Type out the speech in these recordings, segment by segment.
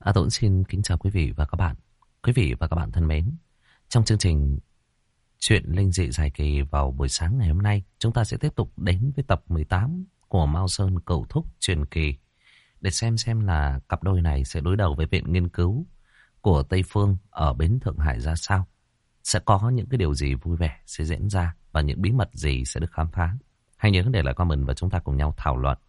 Tôi xin kính chào quý vị và các bạn. Quý vị và các bạn thân mến, trong chương trình Chuyện Linh Dị dài kỳ vào buổi sáng ngày hôm nay, chúng ta sẽ tiếp tục đến với tập 18 của Mao Sơn Cẩu Thúc truyền kỳ để xem là cặp đôi này sẽ đối đầu với viện nghiên cứu của Tây Phương ở bến Thượng Hải ra sao. Sẽ có những cái điều gì vui vẻ sẽ diễn ra và những bí mật gì sẽ được khám phá. Hãy nhớ để lại comment và chúng ta cùng nhau thảo luận.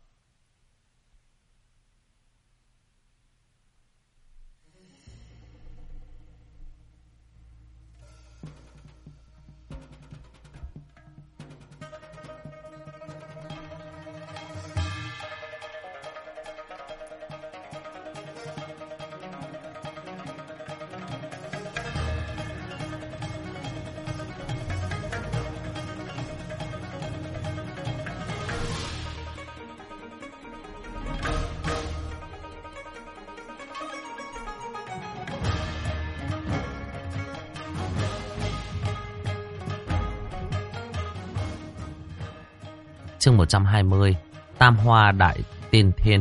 Chương 120, Tam Hoa Đại Tiên Thiên.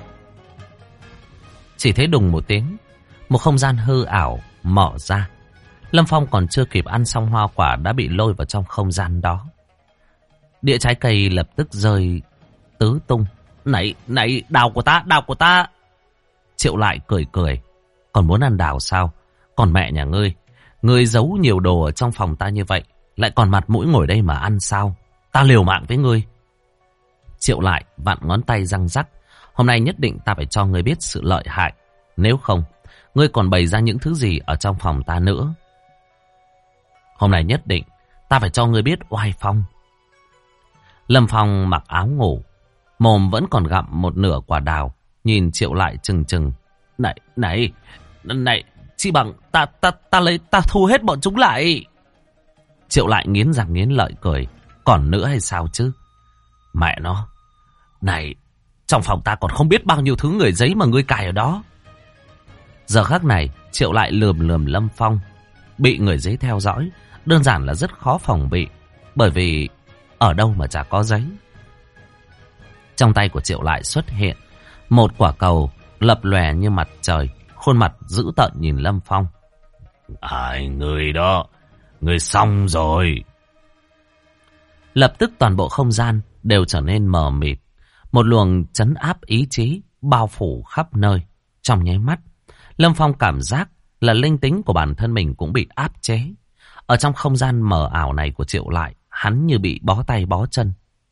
Chỉ thấy đùng một tiếng, một không gian hư ảo mở ra. Lâm Phong còn chưa kịp ăn xong hoa quả đã bị lôi vào trong không gian đó. Đĩa trái cây lập tức rơi tứ tung. Này, đào của ta. Triệu Lại cười. Còn muốn ăn đào sao? Còn mẹ nhà ngươi giấu nhiều đồ ở trong phòng ta như vậy, lại còn mặt mũi ngồi đây mà ăn sao? Ta liều mạng với ngươi. Triệu Lại vặn ngón tay răng rắc. Hôm nay nhất định ta phải cho ngươi biết sự lợi hại. Nếu không, ngươi còn bày ra những thứ gì ở trong phòng ta nữa. Hôm nay nhất định ta phải cho ngươi biết oai phong. Lâm Phong mặc áo ngủ, mồm vẫn còn gặm một nửa quả đào, nhìn Triệu Lại chừng. Này, chi bằng ta thu hết bọn chúng lại. Triệu Lại nghiến răng nghiến lợi cười. Còn nữa hay sao chứ? Mẹ nó, này, trong phòng ta còn không biết bao nhiêu thứ người giấy mà ngươi cài ở đó. Giờ khắc này, Triệu Lại lườm Lâm Phong. Bị người giấy theo dõi, đơn giản là rất khó phòng bị, bởi vì ở đâu mà chả có giấy. Trong tay của Triệu Lại xuất hiện một quả cầu lập lòe như mặt trời, khuôn mặt dữ tợn nhìn Lâm Phong. Ai người đó, người xong rồi. Lập tức toàn bộ không gian đều trở nên mờ mịt. Một luồng trấn áp ý chí bao phủ khắp nơi. Trong nháy mắt, Lâm Phong cảm giác là linh tính của bản thân mình cũng bị áp chế. Ở trong không gian mờ ảo này của Triệu Lại, hắn như bị bó tay bó chân.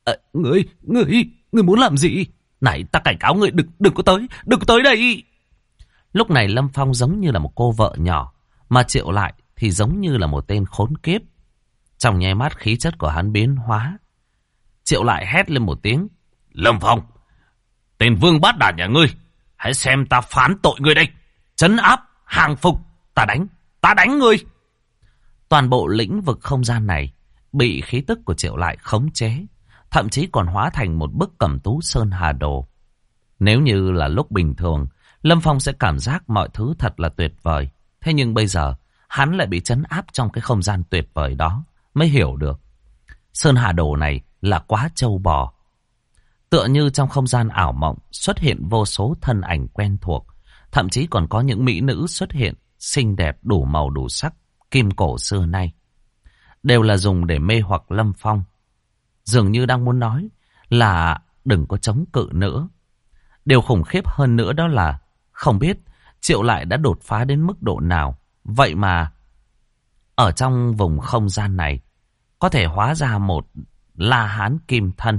Ngươi muốn làm gì? Này, ta cảnh cáo ngươi đừng có tới đây. Lúc này Lâm Phong giống như là một cô vợ nhỏ, mà Triệu Lại thì giống như là một tên khốn kiếp. Trong nháy mắt khí chất của hắn biến hóa. Triệu Lại hét lên một tiếng. Lâm Phong, tên vương bát đản nhà ngươi, hãy xem ta phán tội ngươi đây. Trấn áp, hàng phục, ta đánh ngươi. Toàn bộ lĩnh vực không gian này bị khí tức của Triệu Lại khống chế, thậm chí còn hóa thành một bức cẩm tú sơn hà đồ. Nếu như là lúc bình thường, Lâm Phong sẽ cảm giác mọi thứ thật là tuyệt vời. Thế nhưng bây giờ, hắn lại bị trấn áp trong cái không gian tuyệt vời đó, mới hiểu được. Sơn hà đồ này là quá trâu bò. Tựa như trong không gian ảo mộng xuất hiện vô số thân ảnh quen thuộc. Thậm chí còn có những mỹ nữ xuất hiện, xinh đẹp đủ màu đủ sắc, kim cổ xưa nay. Đều là dùng để mê hoặc Lâm Phong. Dường như đang muốn nói là đừng có chống cự nữa. Điều khủng khiếp hơn nữa đó là không biết Triệu Lại đã đột phá đến mức độ nào. Vậy mà ở trong vùng không gian này có thể hóa ra một La Hán kim thân.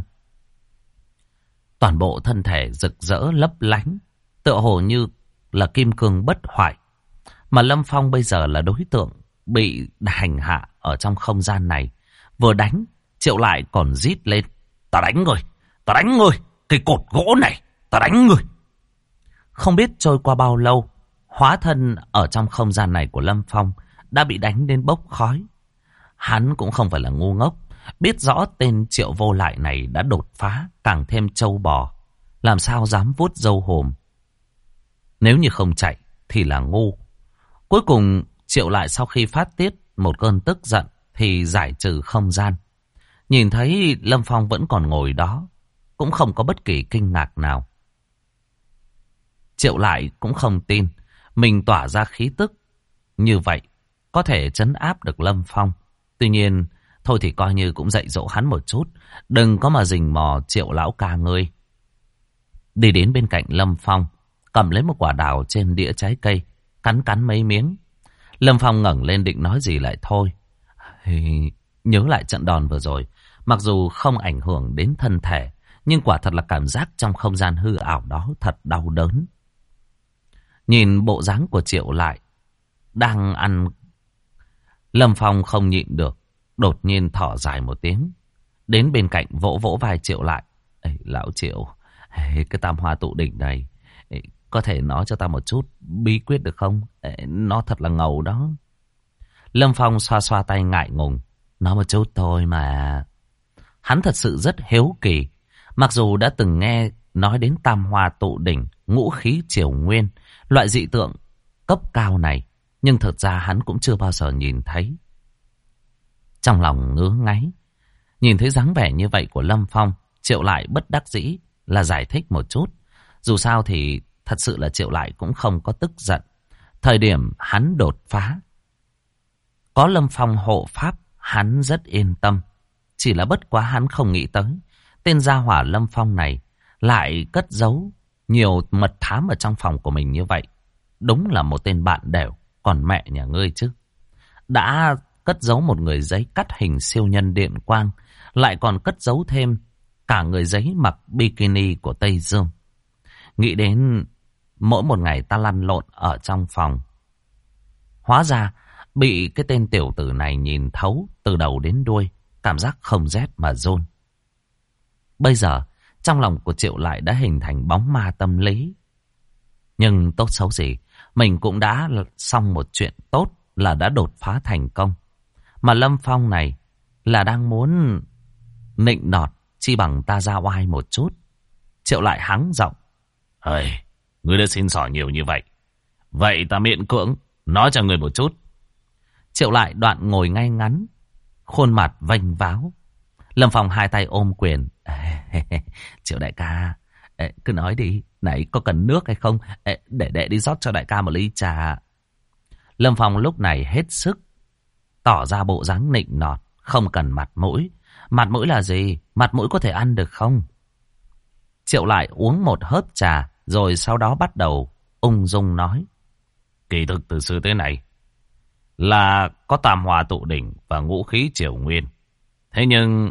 Toàn bộ thân thể rực rỡ lấp lánh, tựa hồ như là kim cương bất hoại. Mà Lâm Phong bây giờ là đối tượng bị hành hạ ở trong không gian này. Vừa đánh, Triệu Lại còn rít lên. Ta đánh ngươi, cái cột gỗ này, ta đánh ngươi. Không biết trôi qua bao lâu, hóa thân ở trong không gian này của Lâm Phong đã bị đánh đến bốc khói. Hắn cũng không phải là ngu ngốc, biết rõ tên Triệu Vô Lại này đã đột phá, càng thêm trâu bò, làm sao dám vuốt râu hồm. Nếu như không chạy thì là ngu. Cuối cùng Triệu Lại sau khi phát tiết một cơn tức giận thì giải trừ không gian. Nhìn thấy Lâm Phong vẫn còn ngồi đó, cũng không có bất kỳ kinh ngạc nào. Triệu Lại cũng không tin, mình tỏa ra khí tức như vậy có thể trấn áp được Lâm Phong. Tuy nhiên, thôi thì coi như cũng dạy dỗ hắn một chút. Đừng có mà rình mò Triệu lão ca ngươi. Đi đến bên cạnh Lâm Phong, cầm lấy một quả đào trên đĩa trái cây, cắn cắn mấy miếng. Lâm Phong ngẩng lên định nói gì lại thôi. Nhớ lại trận đòn vừa rồi, mặc dù không ảnh hưởng đến thân thể, nhưng quả thật là cảm giác trong không gian hư ảo đó thật đau đớn. Nhìn bộ dáng của Triệu lại đang ăn, Lâm Phong không nhịn được, đột nhiên thở dài một tiếng, đến bên cạnh vỗ vỗ vai Triệu lại. Ê, lão Triệu, cái tam hoa tụ đỉnh này, có thể nói cho ta một chút bí quyết được không? Nó thật là ngầu đó. Lâm Phong xoa xoa tay ngại ngùng. Nói một chút thôi mà. Hắn thật sự rất hiếu kỳ. Mặc dù đã từng nghe nói đến tam hoa tụ đỉnh, ngũ khí triều nguyên, loại dị tượng cấp cao này, nhưng thật ra hắn cũng chưa bao giờ nhìn thấy. Trong lòng ngứa ngáy, nhìn thấy dáng vẻ như vậy của Lâm Phong, Triệu lại bất đắc dĩ là giải thích một chút. Dù sao thì thật sự là Triệu lại cũng không có tức giận. Thời điểm hắn đột phá, có Lâm Phong hộ pháp, hắn rất yên tâm. Chỉ là bất quá hắn không nghĩ tới tên gia hỏa Lâm Phong này lại cất giấu nhiều mật thám ở trong phòng của mình như vậy. Đúng là một tên bạn đều. Còn mẹ nhà ngươi chứ, đã cất giấu một người giấy cắt hình siêu nhân điện quang, lại còn cất giấu thêm cả người giấy mặc bikini của Tây Dương. Nghĩ đến mỗi một ngày ta lăn lộn ở trong phòng, hóa ra bị cái tên tiểu tử này nhìn thấu từ đầu đến đuôi, cảm giác không rét mà run. Bây giờ trong lòng của Triệu lại đã hình thành bóng ma tâm lý. Nhưng tốt xấu gì, mình cũng đã xong một chuyện tốt là đã đột phá thành công. Mà Lâm Phong này là đang muốn nịnh nọt, chi bằng ta ra oai một chút. Triệu lại hắng giọng. Ơi, ngươi đã xin xỏ nhiều như vậy, vậy ta miễn cưỡng nói cho ngươi một chút. Triệu lại đoạn ngồi ngay ngắn, khuôn mặt vênh váo. Lâm Phong hai tay ôm quyền. Triệu đại ca, cứ nói đi, này có cần nước hay không? Để đệ đi rót cho đại ca một ly trà. Lâm Phong lúc này hết sức tỏ ra bộ dáng nịnh nọt, không cần mặt mũi. Mặt mũi là gì? Mặt mũi có thể ăn được không? Triệu lại uống một hớp trà, rồi sau đó bắt đầu ung dung nói. Kỳ thực từ xưa tới này là có tam hoa tụ đỉnh và ngũ khí triều nguyên. Thế nhưng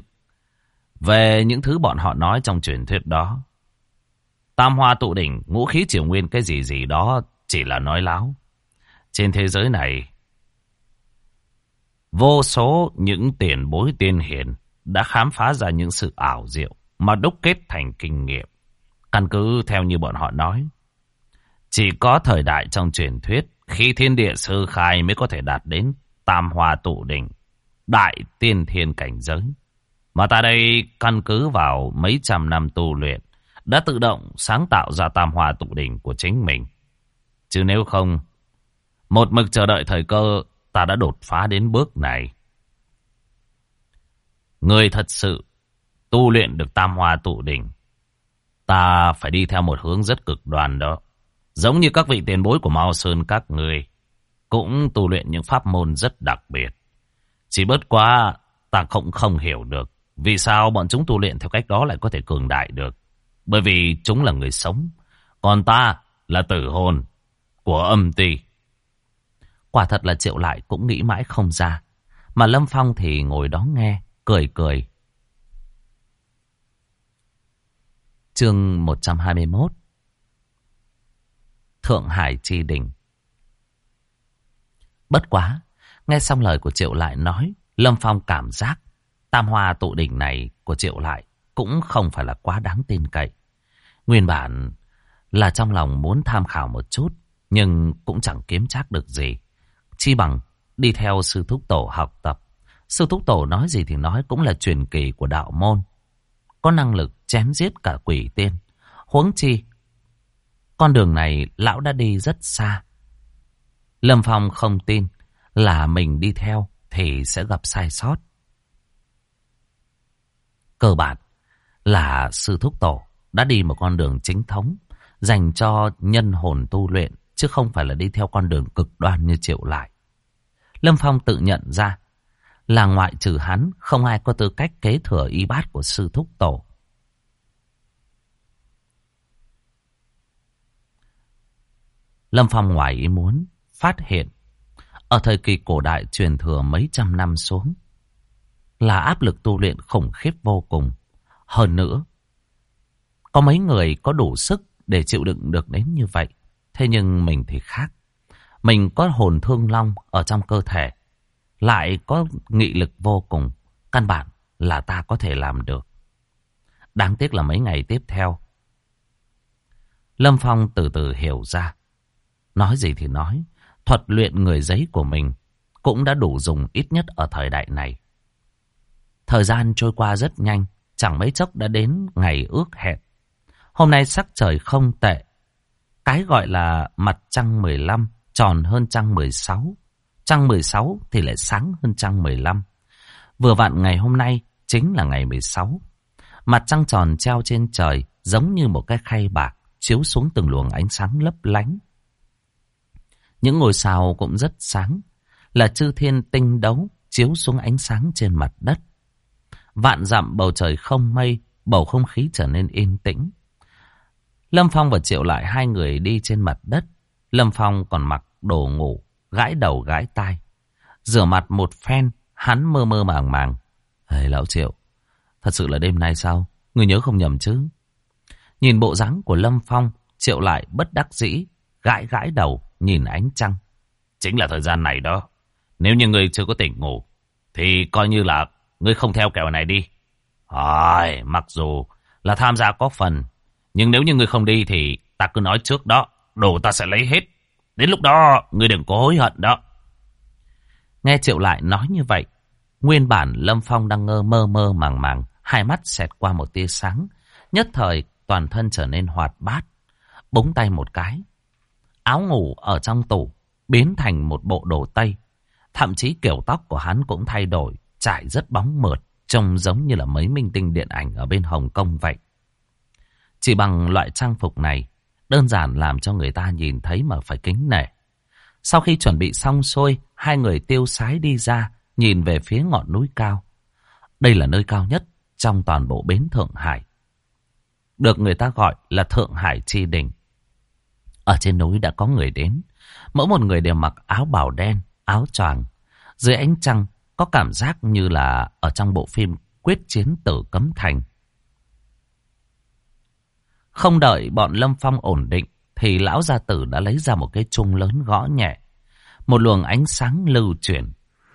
về những thứ bọn họ nói trong truyền thuyết đó, tam hoa tụ đỉnh, ngũ khí triều nguyên cái gì gì đó chỉ là nói láo. Trên thế giới này, vô số những tiền bối tiên hiền đã khám phá ra những sự ảo diệu mà đúc kết thành kinh nghiệm. Căn cứ theo như bọn họ nói, chỉ có thời đại trong truyền thuyết, khi thiên địa sơ khai mới có thể đạt đến tam hoa tụ đỉnh, đại tiên thiên cảnh giới. Mà ta đây căn cứ vào mấy trăm năm tu luyện, đã tự động sáng tạo ra tam hoa tụ đỉnh của chính mình. Chứ nếu không, một mực chờ đợi thời cơ, ta đã đột phá đến bước này. Người thật sự tu luyện được tam hoa tụ đỉnh, ta phải đi theo một hướng rất cực đoan đó. Giống như các vị tiền bối của Mao Sơn các người, cũng tu luyện những pháp môn rất đặc biệt. Chỉ bất quá ta cũng không hiểu được vì sao bọn chúng tu luyện theo cách đó lại có thể cường đại được. Bởi vì chúng là người sống, còn ta là tử hồn của âm ti. Quả thật là Triệu lại cũng nghĩ mãi không ra. Mà Lâm Phong thì ngồi đó nghe, cười cười. Chương 121. Thượng Hải Chi Đỉnh. Bất quá, nghe xong lời của Triệu lại nói, Lâm Phong cảm giác tam hoa tụ đỉnh này của Triệu lại cũng không phải là quá đáng tin cậy. Nguyên bản là trong lòng muốn tham khảo một chút, nhưng cũng chẳng kiếm trác được gì. Chi bằng đi theo sư thúc tổ học tập. Sư thúc tổ nói gì thì nói, cũng là truyền kỳ của đạo môn, có năng lực chém giết cả quỷ tiên. Huống chi con đường này lão đã đi rất xa. Lâm Phong không tin là mình đi theo thì sẽ gặp sai sót. Cơ bản là sư thúc tổ đã đi một con đường chính thống dành cho nhân hồn tu luyện, chứ không phải là đi theo con đường cực đoan như Triệu Lại. Lâm Phong tự nhận ra là ngoại trừ hắn, không ai có tư cách kế thừa y bát của sư thúc tổ. Lâm Phong ngoài ý muốn phát hiện ở thời kỳ cổ đại truyền thừa mấy trăm năm xuống là áp lực tu luyện khủng khiếp vô cùng. Hơn nữa, có mấy người có đủ sức để chịu đựng được đến như vậy. Thế nhưng mình thì khác. Mình có hồn thương long ở trong cơ thể, lại có nghị lực vô cùng. Căn bản là ta có thể làm được. Đáng tiếc là mấy ngày tiếp theo, Lâm Phong từ từ hiểu ra. Nói gì thì nói, thuật luyện người giấy của mình cũng đã đủ dùng ít nhất ở thời đại này. Thời gian trôi qua rất nhanh, chẳng mấy chốc đã đến ngày ước hẹn. Hôm nay sắc trời không tệ. Cái gọi là mặt trăng 15 tròn hơn trăng 16. Trăng 16 thì lại sáng hơn trăng 15. Vừa vặn ngày hôm nay chính là ngày 16. Mặt trăng tròn treo trên trời giống như một cái khay bạc chiếu xuống từng luồng ánh sáng lấp lánh. Những ngôi sao cũng rất sáng, là chư thiên tinh đấu chiếu xuống ánh sáng trên mặt đất. Vạn dặm bầu trời không mây, bầu không khí trở nên yên tĩnh. Lâm Phong và Triệu Lại hai người đi trên mặt đất. Lâm Phong còn mặc đồ ngủ, gãi đầu gãi tai. Rửa mặt một phen, hắn mơ mơ màng màng. Ê, lão Triệu, thật sự là đêm nay sao? Người nhớ không nhầm chứ? Nhìn bộ dáng của Lâm Phong, Triệu Lại bất đắc dĩ, gãi gãi đầu, nhìn ánh trăng. Chính là thời gian này đó. Nếu như ngươi chưa có tỉnh ngủ, thì coi như là ngươi không theo kèo này đi. Mặc dù là tham gia có phần, nhưng nếu như ngươi không đi thì ta cứ nói trước đó, đồ ta sẽ lấy hết. Đến lúc đó ngươi đừng có hối hận đó. Nghe Triệu Lại nói như vậy, nguyên bản Lâm Phong đang mơ mơ màng màng, hai mắt xẹt qua một tia sáng, nhất thời toàn thân trở nên hoạt bát, búng tay một cái. Áo ngủ ở trong tủ biến thành một bộ đồ tây, thậm chí kiểu tóc của hắn cũng thay đổi, trải rất bóng mượt, trông giống như là mấy minh tinh điện ảnh ở bên Hồng Kông vậy. Chỉ bằng loại trang phục này, đơn giản làm cho người ta nhìn thấy mà phải kính nể. Sau khi chuẩn bị xong xuôi, hai người tiêu sái đi ra, nhìn về phía ngọn núi cao. Đây là nơi cao nhất trong toàn bộ bến Thượng Hải, được người ta gọi là Thượng Hải Chi Đỉnh. Ở trên núi đã có người đến, mỗi một người đều mặc áo bào đen, áo choàng. Dưới ánh trăng có cảm giác như là ở trong bộ phim Quyết Chiến Tử Cấm Thành. Không đợi bọn Lâm Phong ổn định, thì lão gia tử đã lấy ra một cái chung lớn gõ nhẹ. Một luồng ánh sáng lưu chuyển.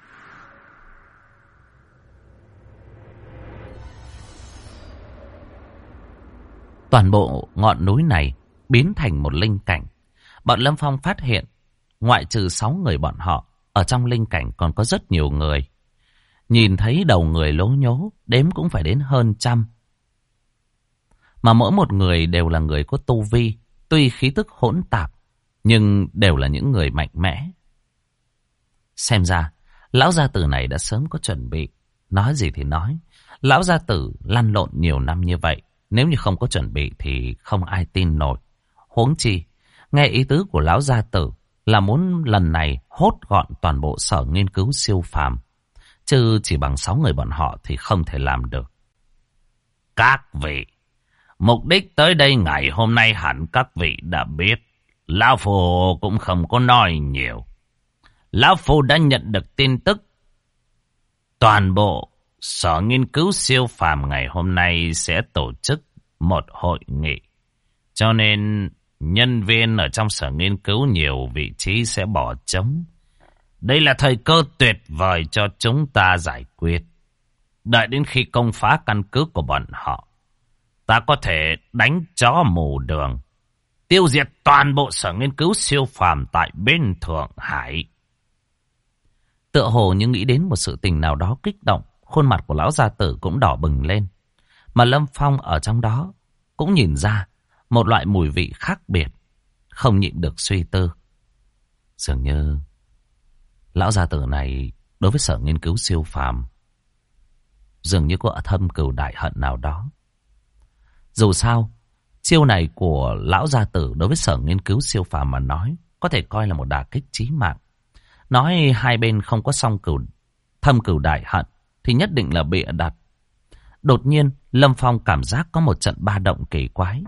Toàn bộ ngọn núi này biến thành một linh cảnh. Bọn Lâm Phong phát hiện, ngoại trừ 6 người bọn họ, ở trong linh cảnh còn có rất nhiều người. Nhìn thấy đầu người lố nhố, đếm cũng phải đến hơn 100. Mà mỗi một người đều là người có tu vi, tuy khí tức hỗn tạp, nhưng đều là những người mạnh mẽ. Xem ra, lão gia tử này đã sớm có chuẩn bị. Nói gì thì nói, lão gia tử lăn lộn nhiều năm như vậy, nếu như không có chuẩn bị thì không ai tin nổi. Huống chi, nghe ý tứ của lão gia tử là muốn lần này hốt gọn toàn bộ sở nghiên cứu siêu phàm, chứ chỉ bằng 6 người bọn họ thì không thể làm được. Các vị, mục đích tới đây ngày hôm nay hẳn các vị đã biết. Lão Phu cũng không có nói nhiều. Lão Phu đã nhận được tin tức, toàn bộ sở nghiên cứu siêu phàm ngày hôm nay sẽ tổ chức một hội nghị. Cho nên nhân viên ở trong sở nghiên cứu nhiều vị trí sẽ bỏ trống. Đây là thời cơ tuyệt vời cho chúng ta giải quyết. Đợi đến khi công phá căn cứ của bọn họ, ta có thể đánh chó mù đường, tiêu diệt toàn bộ sở nghiên cứu siêu phàm tại bên Thượng Hải. Tựa hồ như nghĩ đến một sự tình nào đó kích động, khuôn mặt của lão gia tử cũng đỏ bừng lên. Mà Lâm Phong ở trong đó cũng nhìn ra một loại mùi vị khác biệt, không nhịn được suy tư. Dường như lão gia tử này đối với sở nghiên cứu siêu phàm dường như có thâm cừu đại hận nào đó. Dù sao, chiêu này của lão gia tử đối với sở nghiên cứu siêu phàm mà nói có thể coi là một đả kích chí mạng. Nói hai bên không có thâm cừu đại hận thì nhất định là bịa đặt. Đột nhiên Lâm Phong cảm giác có một trận ba động kỳ quái.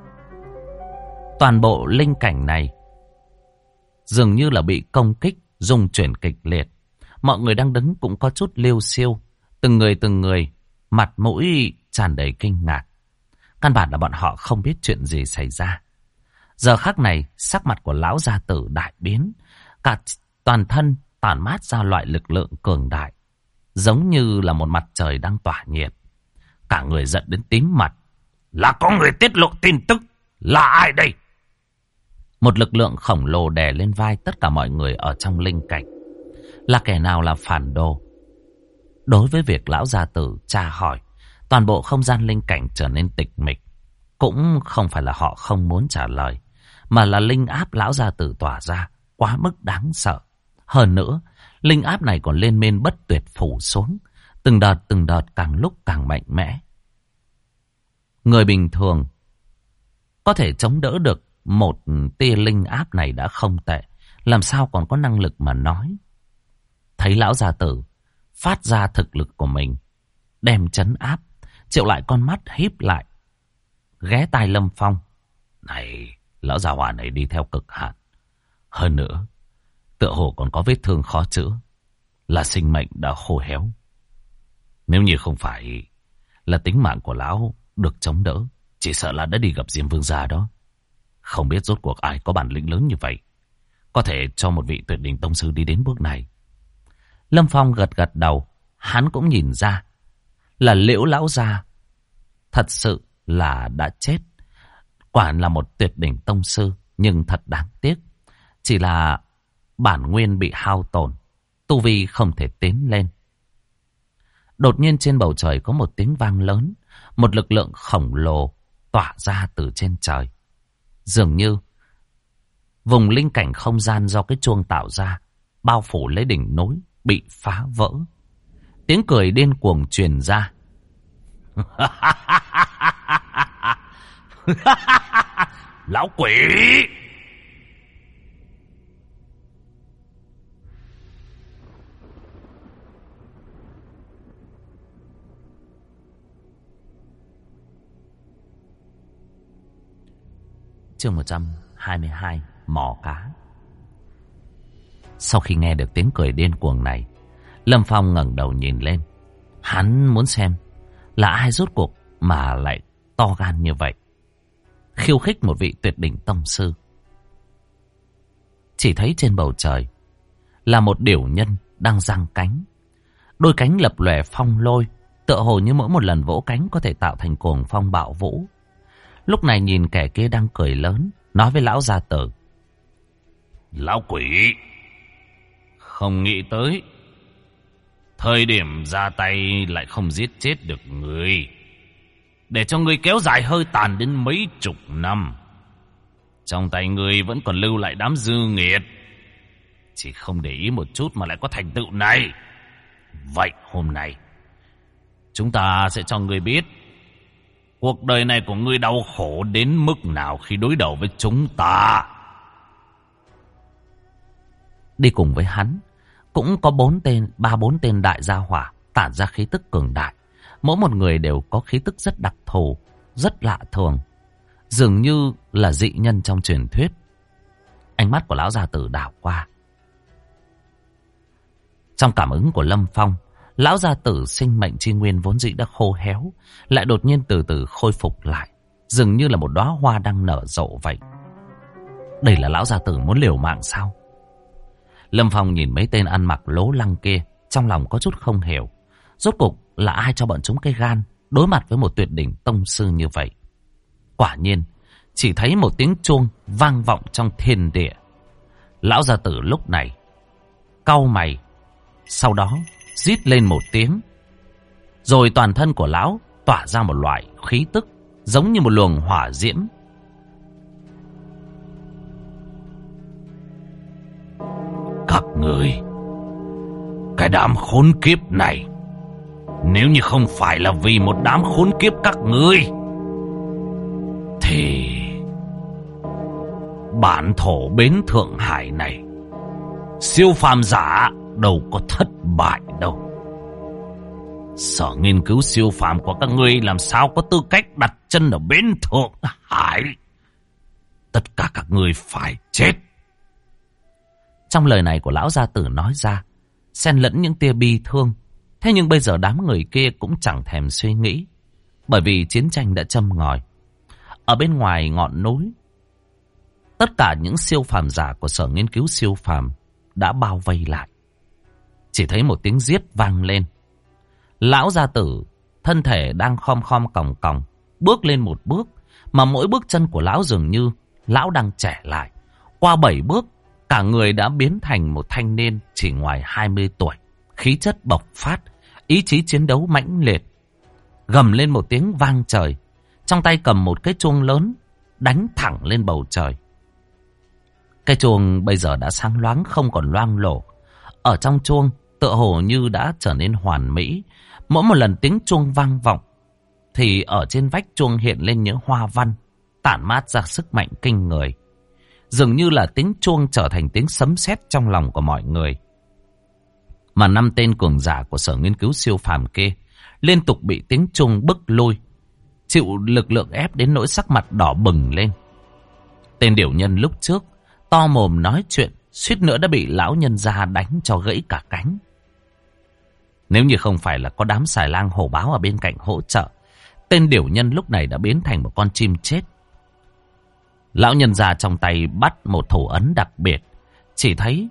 Toàn bộ linh cảnh này dường như là bị công kích, rung chuyển kịch liệt. Mọi người đang đứng cũng có chút liêu xiêu, từng người mặt mũi tràn đầy kinh ngạc. Căn bản là bọn họ không biết chuyện gì xảy ra. Giờ khắc này sắc mặt của lão gia tử đại biến, cả toàn thân tản mát ra loại lực lượng cường đại, giống như là một mặt trời đang tỏa nhiệt. Cả người giận đến tím mặt. Là có người tiết lộ tin tức. Là ai đây? Một lực lượng khổng lồ đè lên vai tất cả mọi người ở trong linh cảnh. Là kẻ nào là phản đồ? Đối với việc lão gia tử tra hỏi, toàn bộ không gian linh cảnh trở nên tịch mịch. Cũng không phải là họ không muốn trả lời, mà là linh áp lão gia tử tỏa ra quá mức đáng sợ. Hơn nữa, linh áp này còn lên men bất tuyệt phủ xuống, từng đợt càng lúc càng mạnh mẽ. Người bình thường có thể chống đỡ được một tia linh áp này đã không tệ, làm sao còn có năng lực mà nói. Thấy lão gia tử phát ra thực lực của mình, đem trấn áp, Triệu lại con mắt híp lại, ghé tai Lâm Phong. Này, lão già hỏa này đi theo cực hạn. Hơn nữa, tựa hồ còn có vết thương khó chữa, là sinh mệnh đã khô héo. Nếu như không phải là tính mạng của lão được chống đỡ, chỉ sợ là đã đi gặp Diêm Vương gia đó. Không biết rốt cuộc ai có bản lĩnh lớn như vậy, có thể cho một vị tuyệt đỉnh tông sư đi đến bước này. Lâm Phong gật gật đầu, hắn cũng nhìn ra là Liễu lão gia thật sự là đã chết. Quả là một tuyệt đỉnh tông sư, nhưng thật đáng tiếc, chỉ là bản nguyên bị hao tổn, tu vi không thể tiến lên. Đột nhiên trên bầu trời có một tiếng vang lớn, một lực lượng khổng lồ tỏa ra từ trên trời. Dường như vùng linh cảnh không gian do cái chuông tạo ra, bao phủ lấy đỉnh núi, bị phá vỡ. Tiếng cười điên cuồng truyền ra. Lão quỷ! Chương 122, mò cá. Sau khi nghe được tiếng cười điên cuồng này, Lâm Phong ngẩng đầu nhìn lên. Hắn muốn xem là ai rốt cuộc mà lại to gan như vậy, khiêu khích một vị tuyệt đỉnh tông sư. Chỉ thấy trên bầu trời là một điểu nhân đang giang cánh. Đôi cánh lập lòe phong lôi, tựa hồ như mỗi một lần vỗ cánh có thể tạo thành cuồng phong bạo vũ. Lúc này nhìn kẻ kia đang cười lớn, nói với lão gia tử. Lão quỷ, không nghĩ tới thời điểm ra tay lại không giết chết được người, để cho người kéo dài hơi tàn đến mấy chục năm. Trong tay người vẫn còn lưu lại đám dư nghiệt, chỉ không để ý một chút mà lại có thành tựu này. Vậy hôm nay chúng ta sẽ cho người biết cuộc đời này của ngươi đau khổ đến mức nào khi đối đầu với chúng ta. Đi cùng với hắn cũng có 3-4 tên đại gia hỏa tản ra khí tức cường đại. Mỗi một người đều có khí tức rất đặc thù, rất lạ thường, dường như là dị nhân trong truyền thuyết. Ánh mắt của lão gia tử đảo qua. Trong cảm ứng của Lâm Phong, lão gia tử sinh mệnh chi nguyên vốn dĩ đã khô héo, lại đột nhiên từ từ khôi phục lại, dường như là một đóa hoa đang nở rộ vậy. Đây là lão gia tử muốn liều mạng sao? Lâm Phong nhìn mấy tên ăn mặc lố lăng kia, trong lòng có chút không hiểu. Rốt cuộc là ai cho bọn chúng cái gan đối mặt với một tuyệt đỉnh tông sư như vậy? Quả nhiên, chỉ thấy một tiếng chuông vang vọng trong thiên địa. Lão gia tử lúc này cau mày, sau đó rít lên một tiếng, rồi toàn thân của lão tỏa ra một loại khí tức giống như một luồng hỏa diễm. Các người, cái đám khốn kiếp này, nếu như không phải là vì một đám khốn kiếp các ngươi, thì bản thổ bến Thượng Hải này, siêu phàm giả đâu có thất bại đâu. Sở nghiên cứu siêu phàm của các ngươi làm sao có tư cách đặt chân ở bến Thượng Hải. Tất cả các ngươi phải chết. Trong lời này của lão gia tử nói ra, xen lẫn những tia bi thương. Thế nhưng bây giờ đám người kia cũng chẳng thèm suy nghĩ, bởi vì chiến tranh đã châm ngòi. Ở bên ngoài ngọn núi, tất cả những siêu phàm giả của sở nghiên cứu siêu phàm đã bao vây lại. Chỉ thấy một tiếng giết vang lên. Lão gia tử thân thể đang khom khom còng còng, bước lên một bước, mà mỗi bước chân của lão dường như lão đang trẻ lại. Qua 7 bước, cả người đã biến thành một thanh niên chỉ ngoài 20 tuổi, khí chất bộc phát, ý chí chiến đấu mãnh liệt. Gầm lên một tiếng vang trời, trong tay cầm một cái chuông lớn, đánh thẳng lên bầu trời. Cái chuông bây giờ đã sáng loáng, không còn loang lổ. Ở trong chuông tựa hồ như đã trở nên hoàn mỹ. Mỗi một lần tiếng chuông vang vọng thì ở trên vách chuông hiện lên những hoa văn tản mát ra sức mạnh kinh người. Dường như là tiếng chuông trở thành tiếng sấm sét trong lòng của mọi người. Mà 5 tên cường giả của sở nghiên cứu siêu phàm kia liên tục bị tiếng chuông bức lui, chịu lực lượng ép đến nỗi sắc mặt đỏ bừng lên. Tên điểu nhân lúc trước to mồm nói chuyện, suýt nữa đã bị lão nhân gia đánh cho gãy cả cánh. Nếu như không phải là có đám xài lang hổ báo ở bên cạnh hỗ trợ, tên điểu nhân lúc này đã biến thành một con chim chết. Lão nhân gia trong tay bắt một thủ ấn đặc biệt, chỉ thấy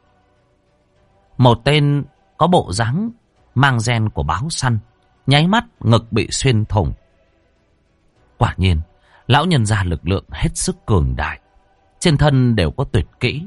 một tên có bộ dáng mang gen của báo săn, nháy mắt ngực bị xuyên thủng. Quả nhiên, lão nhân gia lực lượng hết sức cường đại, trên thân đều có tuyệt kỹ.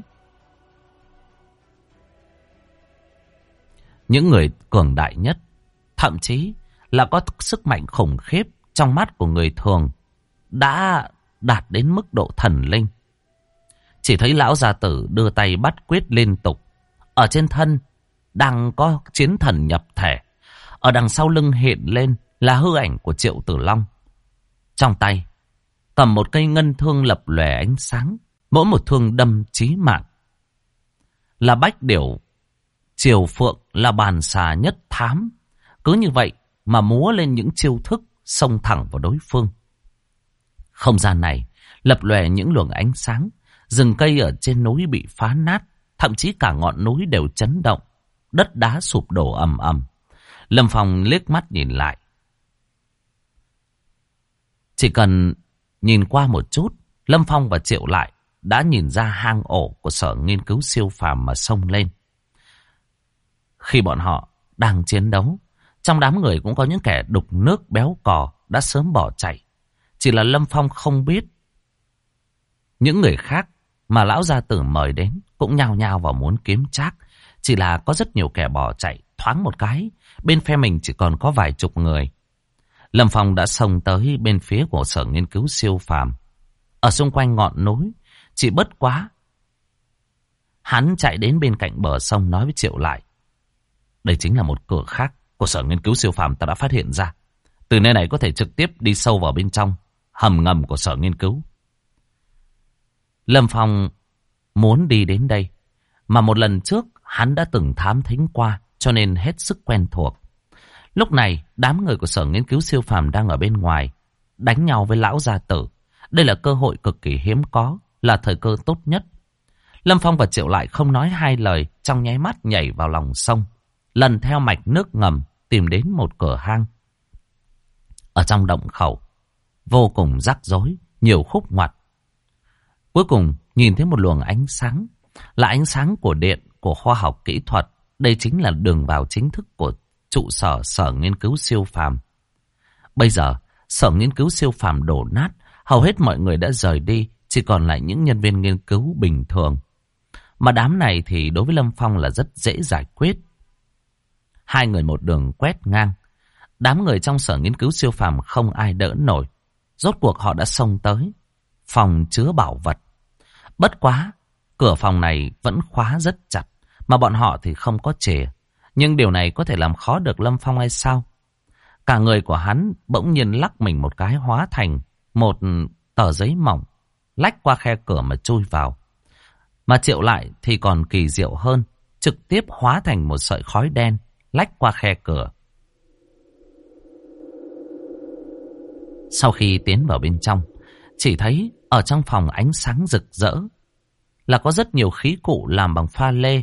Những người cường đại nhất, thậm chí là có sức mạnh khủng khiếp trong mắt của người thường, đã đạt đến mức độ thần linh. Chỉ thấy lão gia tử đưa tay bắt quyết liên tục. Ở trên thân đang có chiến thần nhập thể. Ở đằng sau lưng hiện lên là hư ảnh của Triệu Tử Long. Trong tay cầm một cây ngân thương lập lòe ánh sáng, mỗi một thương đâm chí mạng. Là bách điểu Triều Phượng, là bàn xà nhất thám. Cứ như vậy mà múa lên những chiêu thức xông thẳng vào đối phương. Không gian này lập lòe những luồng ánh sáng, rừng cây ở trên núi bị phá nát, thậm chí cả ngọn núi đều chấn động, đất đá sụp đổ ầm ầm. Lâm Phong liếc mắt nhìn lại. Chỉ cần nhìn qua một chút, Lâm Phong và Triệu Lại đã nhìn ra hang ổ của sở nghiên cứu siêu phàm mà xông lên. Khi bọn họ đang chiến đấu, trong đám người cũng có những kẻ đục nước béo cò đã sớm bỏ chạy. Chỉ là Lâm Phong không biết. Những người khác mà lão gia tử mời đến cũng nhao nhao vào muốn kiếm trác. Chỉ là có rất nhiều kẻ bỏ chạy, thoáng một cái bên phe mình chỉ còn có vài chục người. Lâm Phong đã xông tới bên phía của sở nghiên cứu siêu phàm. Ở xung quanh ngọn núi, chỉ bất quá hắn chạy đến bên cạnh bờ sông nói với Triệu Lại. Đây chính là một cửa khác của sở nghiên cứu siêu phàm ta đã phát hiện ra. Từ nơi này có thể trực tiếp đi sâu vào bên trong hầm ngầm của sở nghiên cứu. Lâm Phong muốn đi đến đây, mà một lần trước hắn đã từng thám thính qua, cho nên hết sức quen thuộc. Lúc này đám người của sở nghiên cứu siêu phàm đang ở bên ngoài đánh nhau với lão gia tử. Đây là cơ hội cực kỳ hiếm có, là thời cơ tốt nhất. Lâm Phong và Triệu Lại không nói hai lời, trong nháy mắt nhảy vào lòng sông, lần theo mạch nước ngầm tìm đến một cửa hang. Ở trong động khẩu vô cùng rắc rối, nhiều khúc ngoặt. Cuối cùng nhìn thấy một luồng ánh sáng, là ánh sáng của điện, của khoa học kỹ thuật. Đây chính là đường vào chính thức của trụ sở sở nghiên cứu siêu phàm. Bây giờ sở nghiên cứu siêu phàm đổ nát, hầu hết mọi người đã rời đi, chỉ còn lại những nhân viên nghiên cứu bình thường. Mà đám này thì đối với Lâm Phong là rất dễ giải quyết. Hai người một đường quét ngang, đám người trong sở nghiên cứu siêu phàm không ai đỡ nổi. Rốt cuộc họ đã xông tới phòng chứa bảo vật. Bất quá, cửa phòng này vẫn khóa rất chặt, mà bọn họ thì không có chìa. Nhưng điều này có thể làm khó được Lâm Phong hay sao? Cả người của hắn bỗng nhiên lắc mình một cái, hóa thành một tờ giấy mỏng, lách qua khe cửa mà chui vào. Mà Triệu Lại thì còn kỳ diệu hơn, trực tiếp hóa thành một sợi khói đen, lách qua khe cửa. Sau khi tiến vào bên trong, chỉ thấy ở trong phòng ánh sáng rực rỡ, là có rất nhiều khí cụ làm bằng pha lê.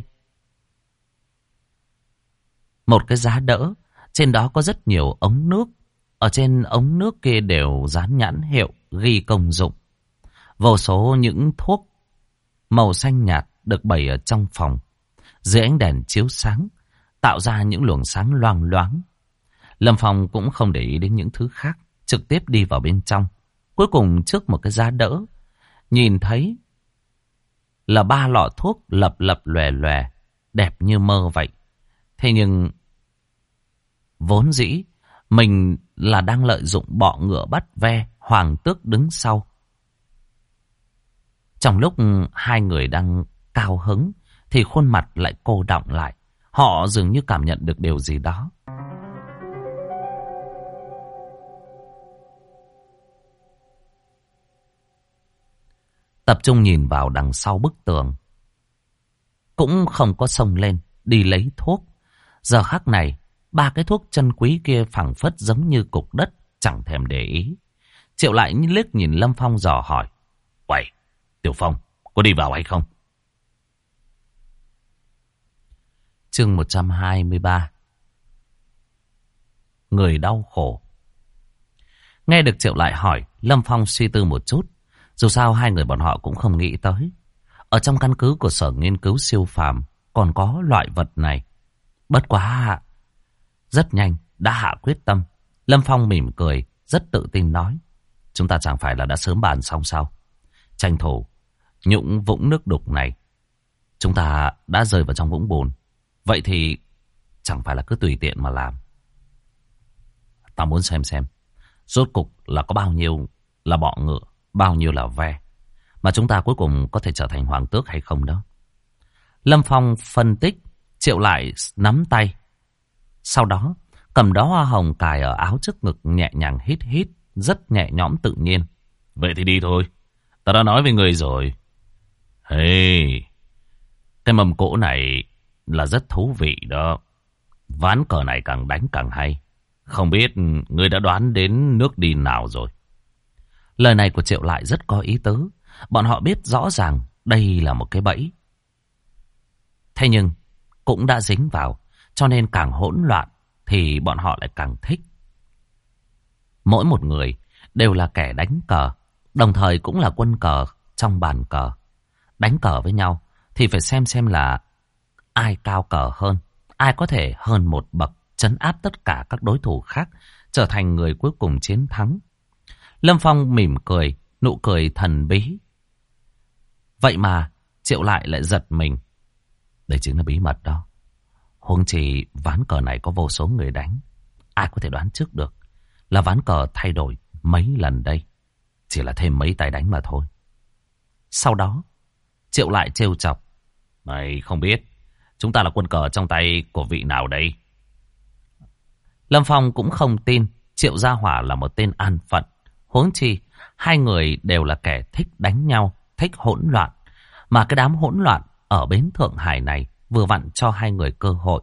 Một cái giá đỡ, trên đó có rất nhiều ống nước. Ở trên ống nước kia đều dán nhãn hiệu, ghi công dụng. Vô số những thuốc màu xanh nhạt được bày ở trong phòng. Dưới ánh đèn chiếu sáng, tạo ra những luồng sáng loang loáng. Lâm Phong cũng không để ý đến những thứ khác, trực tiếp đi vào bên trong. Cuối cùng trước một cái giá đỡ, nhìn thấy là 3 lọ thuốc lập lập lòe lòe, đẹp như mơ vậy. Thế nhưng vốn dĩ mình là đang lợi dụng bọ ngựa bắt ve, Hoàng Tước đứng sau. Trong lúc hai người đang cao hứng thì khuôn mặt lại cô đọng lại. Họ dường như cảm nhận được điều gì đó. Tập trung nhìn vào đằng sau bức tường. Cũng không có xông lên đi lấy thuốc. Giờ khắc này, 3 cái thuốc chân quý kia phảng phất giống như cục đất, chẳng thèm để ý. Triệu Lại liếc nhìn Lâm Phong dò hỏi: "Uầy, Tiểu Phong, có đi vào hay không?" Chương 123. Người đau khổ. Nghe được Triệu Lại hỏi, Lâm Phong suy tư một chút. Dù sao hai người bọn họ cũng không nghĩ tới, ở trong căn cứ của Sở Nghiên cứu Siêu Phàm còn có loại vật này. Bất quá rất nhanh đã hạ quyết tâm. Lâm Phong mỉm cười, rất tự tin nói: "Chúng ta chẳng phải là đã sớm bàn xong sao? Tranh thủ những vũng nước đục này, chúng ta đã rơi vào trong vũng bùn, vậy thì chẳng phải là cứ tùy tiện mà làm. Ta muốn xem rốt cục là có bao nhiêu là bọ ngựa, bao nhiêu là ve, mà chúng ta cuối cùng có thể trở thành hoàng tước hay không đó." Lâm Phong phân tích. Triệu Lại nắm tay, sau đó cầm đóa hoa hồng cài ở áo trước ngực, nhẹ nhàng hít hít, rất nhẹ nhõm tự nhiên. "Vậy thì đi thôi, ta đã nói với người rồi. Hey, cái mâm cỗ này là rất thú vị đó. Ván cờ này càng đánh càng hay. Không biết ngươi đã đoán đến nước đi nào rồi?" Lời này của Triệu Lại rất có ý tứ. Bọn họ biết rõ ràng đây là một cái bẫy. Thế nhưng cũng đã dính vào, cho nên càng hỗn loạn thì bọn họ lại càng thích. Mỗi một người đều là kẻ đánh cờ, đồng thời cũng là quân cờ trong bàn cờ. Đánh cờ với nhau thì phải xem là ai cao cờ hơn, ai có thể hơn một bậc, trấn áp tất cả các đối thủ khác, trở thành người cuối cùng chiến thắng. Lâm Phong mỉm cười, nụ cười thần bí. Vậy mà Triệu Lại lại giật mình. Đây chính là bí mật đó. Huống chi ván cờ này có vô số người đánh, ai có thể đoán trước được là ván cờ thay đổi mấy lần đây. Chỉ là thêm mấy tay đánh mà thôi. Sau đó Triệu Lại trêu chọc: "Mày không biết chúng ta là quân cờ trong tay của vị nào đây?" Lâm Phong cũng không tin Triệu Gia Hỏa là một tên an phận. Huống chi hai người đều là kẻ thích đánh nhau, thích hỗn loạn. Mà cái đám hỗn loạn ở bến Thượng Hải này vừa vặn cho hai người cơ hội.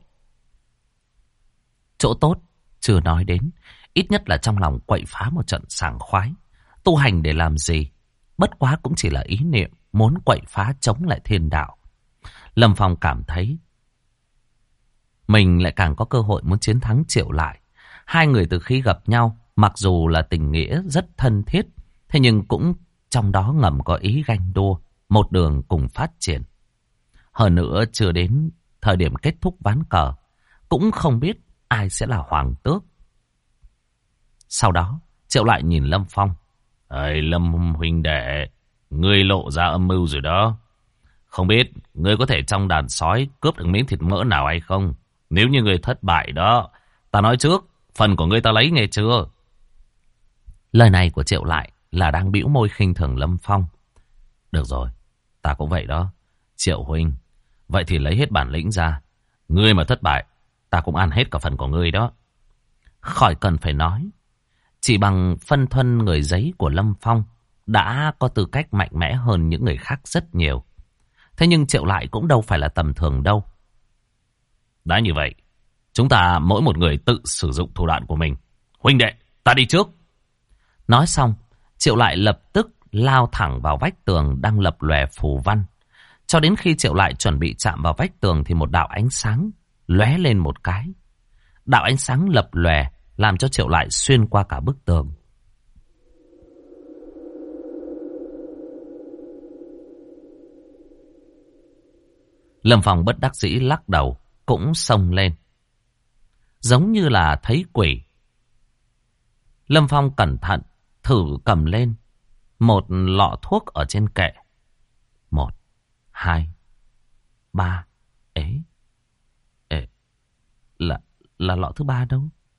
Chỗ tốt chưa nói đến, ít nhất là trong lòng quậy phá một trận sảng khoái. Tu hành để làm gì? Bất quá cũng chỉ là ý niệm muốn quậy phá chống lại thiên đạo. Lâm Phong cảm thấy mình lại càng có cơ hội muốn chiến thắng Triệu Lại. Hai người từ khi gặp nhau, mặc dù là tình nghĩa rất thân thiết, thế nhưng cũng trong đó ngầm có ý ganh đua, một đường cùng phát triển. Hơn nữa chưa đến thời điểm kết thúc ván cờ, cũng không biết ai sẽ là hoàng tước. Sau đó Triệu Lại nhìn Lâm Phong: "Ê Lâm huynh đệ, ngươi lộ ra âm mưu rồi đó. Không biết ngươi có thể trong đàn sói cướp được miếng thịt mỡ nào hay không? Nếu như ngươi thất bại đó, ta nói trước, phần của ngươi ta lấy nghe chưa?" Lời này của Triệu Lại là đang bĩu môi khinh thường Lâm Phong. "Được rồi, ta cũng vậy đó. Triệu huynh, vậy thì lấy hết bản lĩnh ra. Ngươi mà thất bại, ta cũng ăn hết cả phần của ngươi đó." Khỏi cần phải nói, chỉ bằng phân thuần người giấy của Lâm Phong, đã có tư cách mạnh mẽ hơn những người khác rất nhiều. Thế nhưng Triệu Lại cũng đâu phải là tầm thường đâu. Đã như vậy, chúng ta mỗi một người tự sử dụng thủ đoạn của mình. Huynh đệ, ta đi trước. Nói xong, Triệu Lại lập tức lao thẳng vào vách tường đang lập lòe phù văn. Cho đến khi Triệu Lại chuẩn bị chạm vào vách tường thì một đạo ánh sáng lóe lên một cái. Đạo ánh sáng lập lòe làm cho Triệu Lại xuyên qua cả bức tường. Lâm Phong bất đắc dĩ lắc đầu, cũng xông lên. Giống như là thấy quỷ. Lâm Phong cẩn thận, thử cầm lên một lọ thuốc ở trên kệ. 1, 2, 3. Ế, là lọ thứ 3 đâu?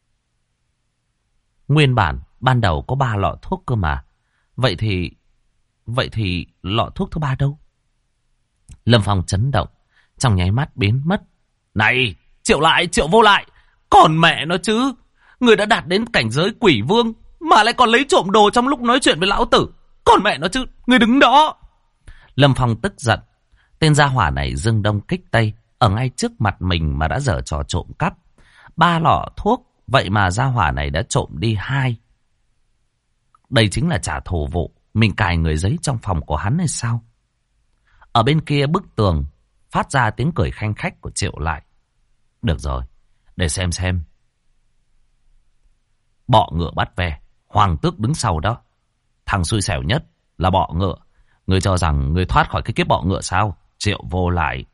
Nguyên bản, ban đầu có 3 lọ thuốc cơ mà. Vậy thì lọ thuốc thứ 3 đâu? Lâm Phong chấn động, trong nháy mắt biến mất. Này, Triệu Lại, Triệu Vô Lại, còn mẹ nó chứ. Người đã đạt đến cảnh giới quỷ vương mà lại còn lấy trộm đồ trong lúc nói chuyện với lão tử. Còn mẹ nó chứ, người đứng đó. Lâm Phong tức giận. Tên gia hỏa này dưng đông kích tây, ở ngay trước mặt mình mà đã dở trò trộm cắp. 3 lọ thuốc, vậy mà gia hỏa này đã trộm đi 2. Đây chính là trả thù vụ mình cài người giấy trong phòng của hắn hay sao? Ở bên kia bức tường phát ra tiếng cười khanh khách của Triệu Lại. Được rồi, để xem. Bọ ngựa bắt ve, hoàng tước đứng sau đó. Thằng xui xẻo nhất là bọ ngựa. Ngươi cho rằng ngươi thoát khỏi cái kiếp bọ ngựa sao? Triệu Vô Lại.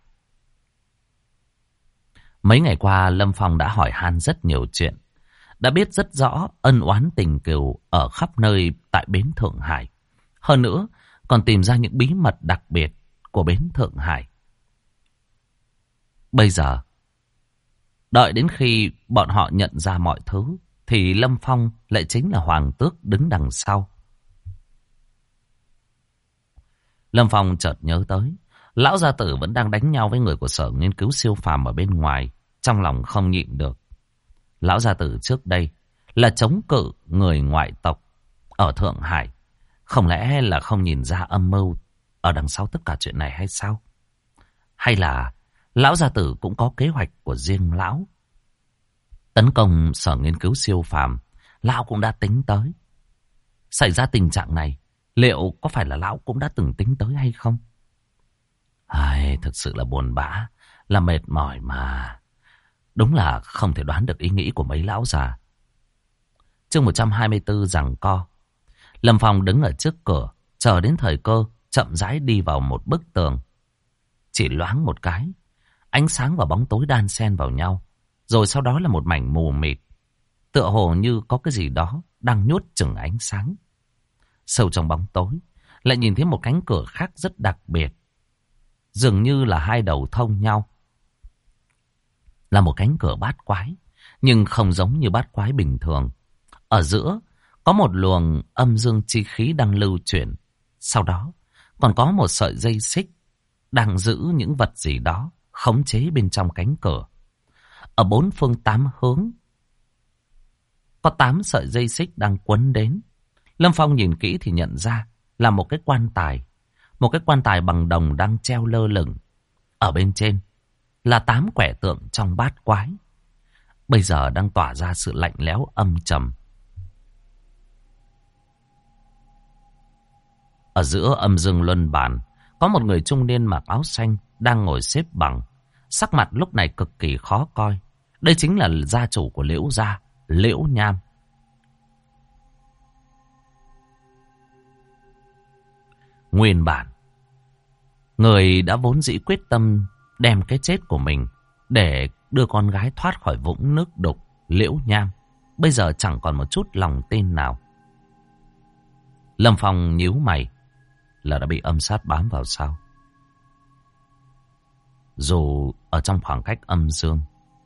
Mấy ngày qua Lâm Phong đã hỏi han rất nhiều chuyện. Đã biết rất rõ ân oán tình cừu ở khắp nơi tại bến Thượng Hải. Hơn nữa còn tìm ra những bí mật đặc biệt của bến Thượng Hải. Bây giờ, đợi đến khi bọn họ nhận ra mọi thứ, thì Lâm Phong lại chính là hoàng tước đứng đằng sau. Lâm Phong chợt nhớ tới, lão gia tử vẫn đang đánh nhau với người của sở nghiên cứu siêu phàm ở bên ngoài, trong lòng không nhịn được. Lão gia tử trước đây là chống cự người ngoại tộc ở Thượng Hải. Không lẽ là không nhìn ra âm mưu ở đằng sau tất cả chuyện này hay sao? Hay là lão gia tử cũng có kế hoạch của riêng lão? Tấn công sở nghiên cứu siêu phàm, lão cũng đã tính tới. Xảy ra tình trạng này, liệu có phải là lão cũng đã từng tính tới hay không? Thực sự là buồn bã, là mệt mỏi mà. Đúng là không thể đoán được ý nghĩ của mấy lão già. Chương 124 giằng co. Lâm Phong đứng ở trước cửa, chờ đến thời cơ, chậm rãi đi vào một bức tường. Chỉ loáng một cái, ánh sáng và bóng tối đan xen vào nhau, rồi sau đó là một mảnh mù mịt. Tựa hồ như có cái gì đó đang nhốt chừng ánh sáng. Sâu trong bóng tối, lại nhìn thấy một cánh cửa khác rất đặc biệt. Dường như là 2 đầu thông nhau. Là một cánh cửa bát quái, nhưng không giống như bát quái bình thường. Ở giữa có một luồng âm dương chi khí đang lưu chuyển. Sau đó còn có một sợi dây xích đang giữ những vật gì đó khống chế bên trong cánh cửa. Ở 4 phương 8 hướng có 8 sợi dây xích đang quấn đến. Lâm Phong nhìn kỹ thì nhận ra là một cái quan tài. Một cái quan tài bằng đồng đang treo lơ lửng. Ở bên trên là 8 quẻ tượng trong bát quái. Bây giờ đang tỏa ra sự lạnh lẽo âm trầm. Ở giữa âm dương luân bàn, có một người trung niên mặc áo xanh đang ngồi xếp bằng. Sắc mặt lúc này cực kỳ khó coi. Đây chính là gia chủ của Liễu gia, Liễu Nham. Nguyên bản, người đã vốn dĩ quyết tâm đem cái chết của mình để đưa con gái thoát khỏi vũng nước đục Liễu Nham, bây giờ chẳng còn một chút lòng tin nào. Lâm Phong nhíu mày, là đã bị âm sát bám vào sao? Dù ở trong khoảng cách âm dương,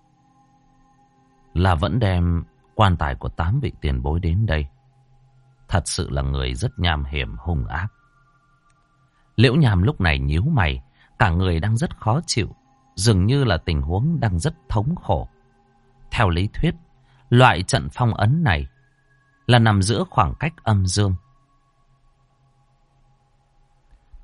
là vẫn đem quan tài của 8 vị tiền bối đến đây. Thật sự là người rất nham hiểm hung ác. Liễu Nham lúc này nhíu mày, cả người đang rất khó chịu, dường như là tình huống đang rất thống khổ. Theo lý thuyết, loại trận phong ấn này là nằm giữa khoảng cách âm dương.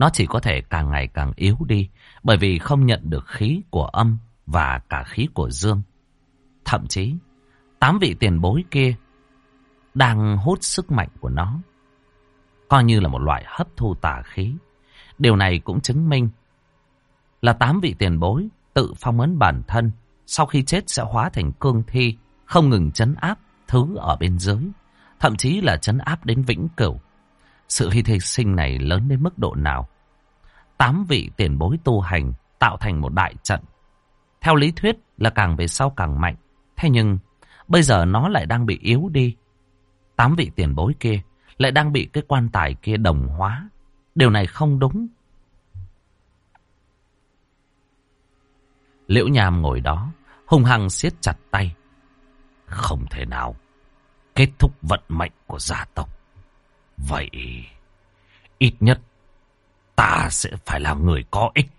nó chỉ có thể càng ngày càng yếu đi, bởi vì không nhận được khí của âm và cả khí của dương. Thậm chí, 8 vị tiền bối kia đang hút sức mạnh của nó, coi như là một loại hấp thu tà khí. Điều này cũng chứng minh là 8 vị tiền bối tự phong ấn bản thân, sau khi chết sẽ hóa thành cương thi, không ngừng trấn áp thứ ở bên dưới, thậm chí là trấn áp đến vĩnh cửu. Sự hy sinh này lớn đến mức độ nào? 8 vị tiền bối tu hành tạo thành một đại trận. Theo lý thuyết là càng về sau càng mạnh. Thế nhưng bây giờ nó lại đang bị yếu đi. 8 vị tiền bối kia lại đang bị cái quan tài kia đồng hóa. Điều này không đúng. Liễu Nham ngồi đó hung hăng siết chặt tay. Không thể nào kết thúc vận mệnh của gia tộc. Vậy ít nhất ta sẽ phải là người có ích.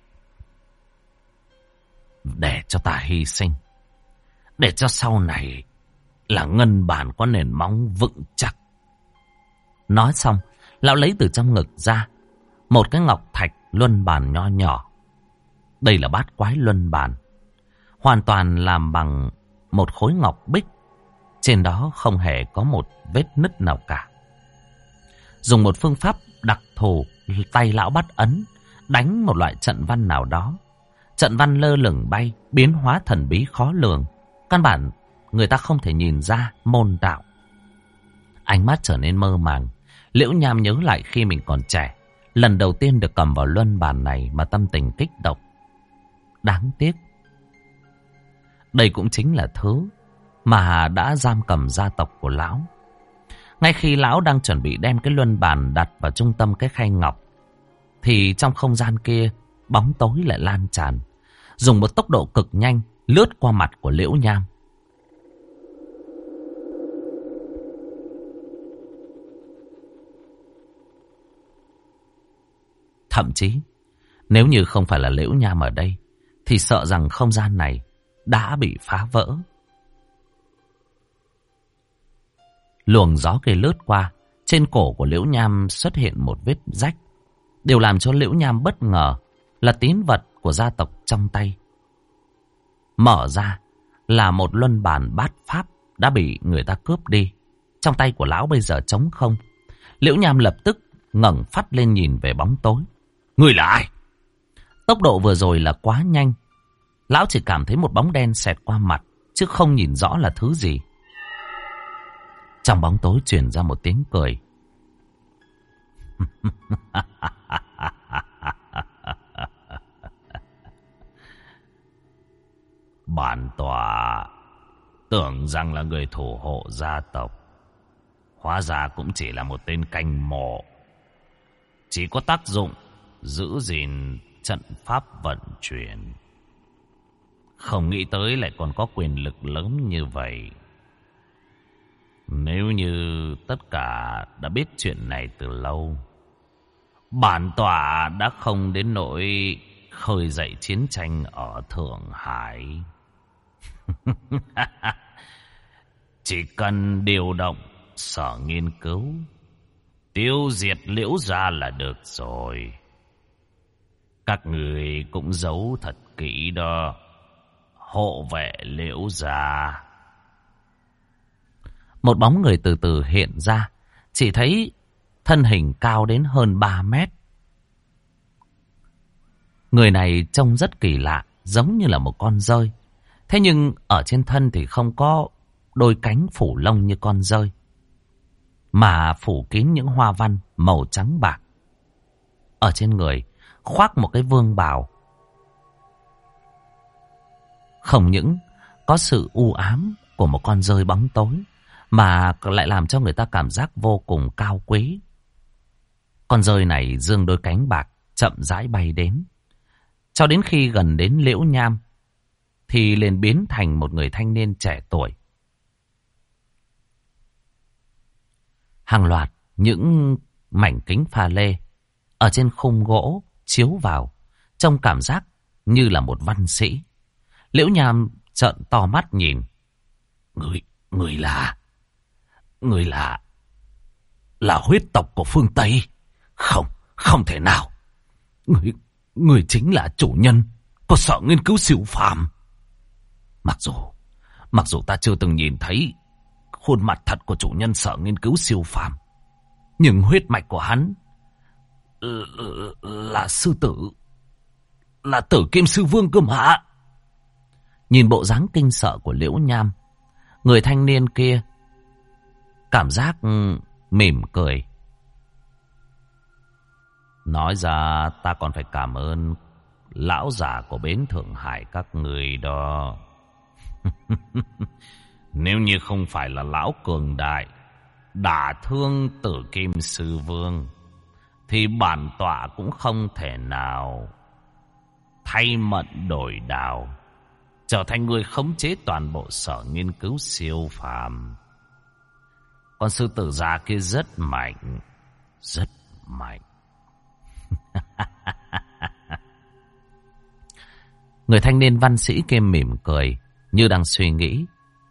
Để cho ta hy sinh, để cho sau này là ngân bản có nền móng vững chắc. Nói xong, lão lấy từ trong ngực ra một cái ngọc thạch luân bàn nho nhỏ. Đây là bát quái luân bàn, hoàn toàn làm bằng một khối ngọc bích. Trên đó không hề có một vết nứt nào cả. Dùng một phương pháp đặc thù, tay lão bắt ấn, đánh một loại trận văn nào đó. Trận văn lơ lửng bay, biến hóa thần bí khó lường. Căn bản người ta không thể nhìn ra môn đạo. Ánh mắt trở nên mơ màng. Liễu Nham nhớ lại khi mình còn trẻ, lần đầu tiên được cầm vào luân bàn này mà tâm tình kích động. Đáng tiếc, đây cũng chính là thứ mà đã giam cầm gia tộc của lão. Ngay khi lão đang chuẩn bị đem cái luân bàn đặt vào trung tâm cái khay ngọc, thì trong không gian kia bóng tối lại lan tràn, dùng một tốc độ cực nhanh lướt qua mặt của Liễu Nham. Thậm chí, nếu như không phải là Liễu Nham ở đây, thì sợ rằng không gian này đã bị phá vỡ. Luồng gió kia lướt qua, trên cổ của Liễu Nham xuất hiện một vết rách. Điều làm cho Liễu Nham bất ngờ là tín vật của gia tộc trong tay. Mở ra là một luân bàn bát pháp đã bị người ta cướp đi. Trong tay của lão bây giờ trống không. Liễu Nham lập tức ngẩng phát lên nhìn về bóng tối. Người là ai? Tốc độ vừa rồi là quá nhanh. Lão chỉ cảm thấy một bóng đen xẹt qua mặt, chứ không nhìn rõ là thứ gì. Trong bóng tối truyền ra một tiếng cười. Bản tòa tưởng rằng là người thủ hộ gia tộc, hóa ra cũng chỉ là một tên canh mộ, chỉ có tác dụng giữ gìn trận pháp vận chuyển. Không nghĩ tới lại còn có quyền lực lớn như vậy. Nếu như tất cả đã biết chuyện này từ lâu, bản tòa đã không đến nỗi khơi dậy chiến tranh ở Thượng Hải. Chỉ cần điều động sở nghiên cứu, tiêu diệt Liễu gia là được rồi. Các người cũng giấu thật kỹ đó, hộ vệ Liễu gia. Một bóng người từ từ hiện ra, chỉ thấy thân hình cao đến hơn 3 mét. Người này trông rất kỳ lạ, giống như là một con dơi. Thế nhưng ở trên thân thì không có đôi cánh phủ lông như con dơi, mà phủ kín những hoa văn màu trắng bạc. Ở trên người khoác một cái vương bào, không những có sự u ám của một con dơi bóng tối, mà lại làm cho người ta cảm giác vô cùng cao quý. Con dơi này dương đôi cánh bạc, chậm rãi bay đến. Cho đến khi gần đến Liễu Nham, thì liền biến thành một người thanh niên trẻ tuổi. Hàng loạt những mảnh kính pha lê ở trên khung gỗ chiếu vào, trông cảm giác như là một văn sĩ. Liễu Nham trợn to mắt nhìn. Người là huyết tộc của phương Tây. Không thể nào. Người chính là chủ nhân của Sở Nghiên cứu Siêu Phàm. Mặc dù ta chưa từng nhìn thấy khuôn mặt thật của chủ nhân Sở Nghiên cứu Siêu Phàm, nhưng huyết mạch của hắn là sư tử, là Tử Kim Sư Vương cơ mà. Nhìn bộ dáng kinh sợ của Liễu Nham, người thanh niên kia cảm giác mỉm cười. Nói ra ta còn phải cảm ơn lão già của bến Thượng Hải các người đó. Nếu như không phải là lão cường đại đả thương Tử Kim Sư Vương, thì bản tọa cũng không thể nào thay mận đổi đào, trở thành người khống chế toàn bộ Sở Nghiên cứu Siêu Phàm. Con sư tử già kia rất mạnh, rất mạnh. Người thanh niên văn sĩ kia mỉm cười, như đang suy nghĩ.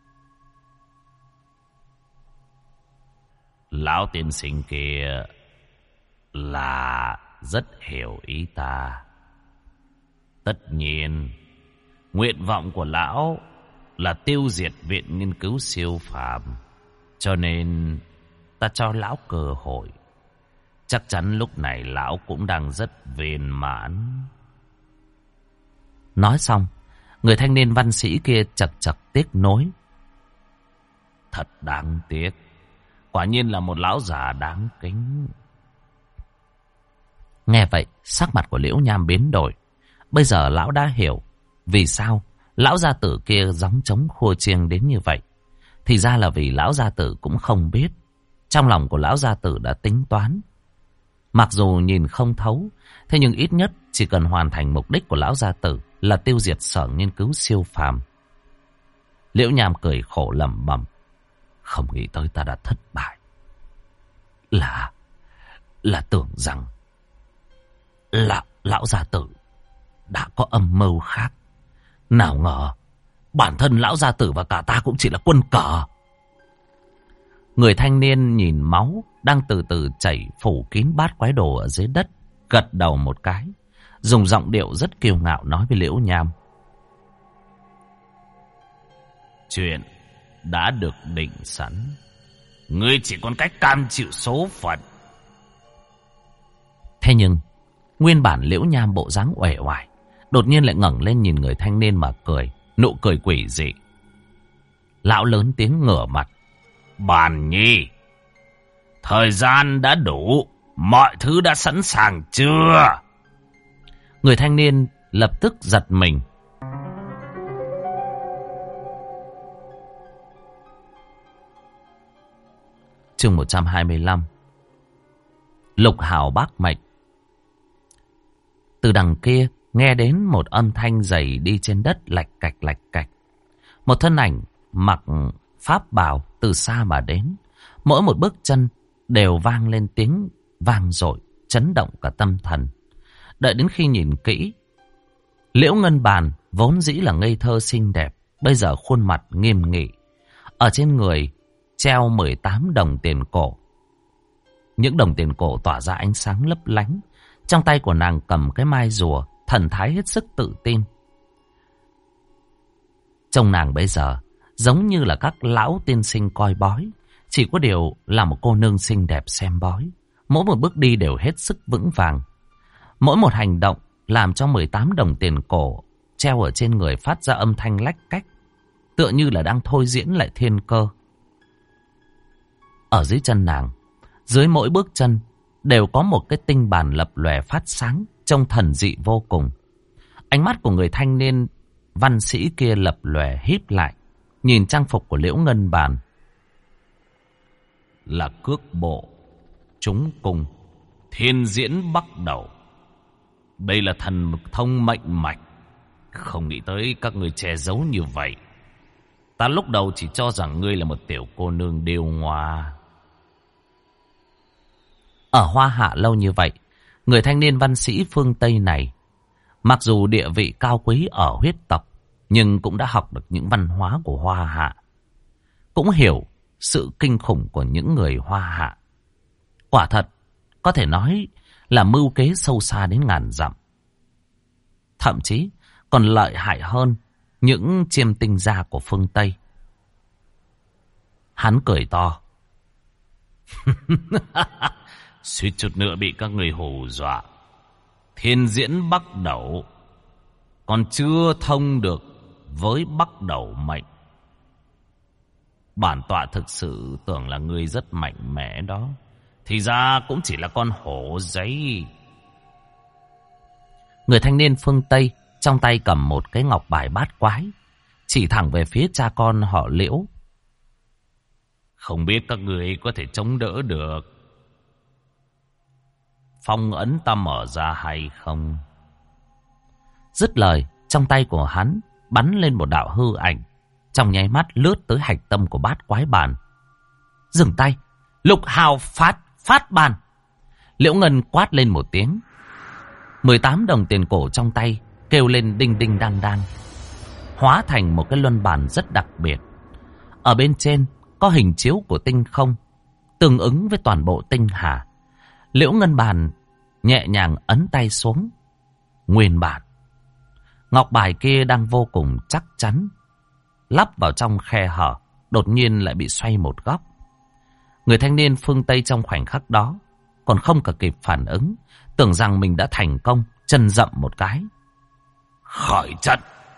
Lão tiên sinh kia là rất hiểu ý ta. Tất nhiên, nguyện vọng của lão là tiêu diệt Viện Nghiên cứu Siêu Phàm, cho nên ta cho lão cơ hội. Chắc chắn lúc này lão cũng đang rất viên mãn. Nói xong, người thanh niên văn sĩ kia chật chật tiếc nối. Thật đáng tiếc, quả nhiên là một lão già đáng kính. Nghe vậy, sắc mặt của Liễu Nham biến đổi. Bây giờ lão đã hiểu vì sao lão gia tử kia gióng trống khua chiêng đến như vậy. Thì ra là vì lão gia tử cũng không biết. Trong lòng của lão gia tử đã tính toán. Mặc dù nhìn không thấu, thế nhưng ít nhất chỉ cần hoàn thành mục đích của lão gia tử là tiêu diệt Sở Nghiên cứu Siêu Phàm. Liễu Nham cười khổ lẩm bẩm. Không nghĩ tới ta đã thất bại. Là tưởng rằng lão gia tử đã có âm mưu khác. Nào ngờ bản thân lão gia tử và cả ta cũng chỉ là quân cờ. Người thanh niên nhìn máu đang từ từ chảy phủ kín bát quái đồ ở dưới đất, gật đầu một cái, dùng giọng điệu rất kiêu ngạo nói với Liễu Nham. Chuyện đã được định sẵn, ngươi chỉ còn cách cam chịu số phận. Thế nhưng nguyên bản Liễu Nham bộ dáng uể oải, đột nhiên lại ngẩng lên nhìn người thanh niên mà cười, nụ cười quỷ dị. Lão lớn tiếng ngửa mặt. Bàn nhi, thời gian đã đủ, mọi thứ đã sẵn sàng chưa? Người thanh niên lập tức giật mình. Chương 125. Lục hào bác mệnh. Từ đằng kia nghe đến một âm thanh dày đi trên đất lạch cạch. Một thân ảnh mặc pháp bào từ xa mà đến. Mỗi một bước chân đều vang lên tiếng vang dội, chấn động cả tâm thần. Đợi đến khi nhìn kỹ, Liễu Ngân Bàn vốn dĩ là ngây thơ xinh đẹp, bây giờ khuôn mặt nghiêm nghị. Ở trên người treo 18 đồng tiền cổ. Những đồng tiền cổ tỏa ra ánh sáng lấp lánh. Trong tay của nàng cầm cái mai rùa, thần thái hết sức tự tin. Trông nàng bây giờ giống như là các lão tiên sinh coi bói, chỉ có điều là một cô nương xinh đẹp xem bói. Mỗi một bước đi đều hết sức vững vàng. Mỗi một hành động làm cho 18 đồng tiền cổ treo ở trên người phát ra âm thanh lách cách, tựa như là đang thôi diễn lại thiên cơ. Ở dưới chân nàng, dưới mỗi bước chân đều có một cái tinh bàn lập lòe phát sáng, trông thần dị vô cùng. Ánh mắt của người thanh niên văn sĩ kia lập lòe híp lại, nhìn trang phục của Liễu Ngân Bàn. Là cước bộ, trúng cung, thiên diễn bắt đầu. Đây là thần thông mệnh mạch. Không nghĩ tới các người che giấu như vậy. Ta lúc đầu chỉ cho rằng ngươi là một tiểu cô nương điêu ngoa. Ở Hoa Hạ lâu như vậy, người thanh niên văn sĩ phương Tây này, mặc dù địa vị cao quý ở huyết tộc, nhưng cũng đã học được những văn hóa của Hoa Hạ. Cũng hiểu sự kinh khủng của những người Hoa Hạ. Quả thật, có thể nói là mưu kế sâu xa đến ngàn dặm. Thậm chí còn lợi hại hơn những chiêm tinh gia của phương Tây. Hắn cười to. Suýt chút nữa bị các người hù dọa. Thiên diễn Bắc Đẩu còn chưa thông được với Bắc Đẩu mệnh. Bản tọa thực sự tưởng là người rất mạnh mẽ đó. Thì ra cũng chỉ là con hổ giấy. Người thanh niên phương Tây trong tay cầm một cái ngọc bài bát quái, chỉ thẳng về phía cha con họ Liễu. Không biết các người có thể chống đỡ được phong ấn ta mở ra hay không? Dứt lời, trong tay của hắn bắn lên một đạo hư ảnh, trong nháy mắt lướt tới hạch tâm của bát quái bàn. Dừng tay, Lục Hào phát bàn. Liễu Ngân quát lên một tiếng. 18 đồng tiền cổ trong tay kêu lên đinh đinh đang đang, hóa thành một cái luân bàn rất đặc biệt. Ở bên trên có hình chiếu của tinh không, tương ứng với toàn bộ tinh hà. Liễu Ngân bàn nhẹ nhàng ấn tay xuống. Nguyên bản ngọc bài kia đang vô cùng chắc chắn, lắp vào trong khe hở, đột nhiên lại bị xoay một góc. Người thanh niên phương Tây trong khoảnh khắc đó còn không cả kịp phản ứng, tưởng rằng mình đã thành công, chân dậm một cái. Khỏi trận.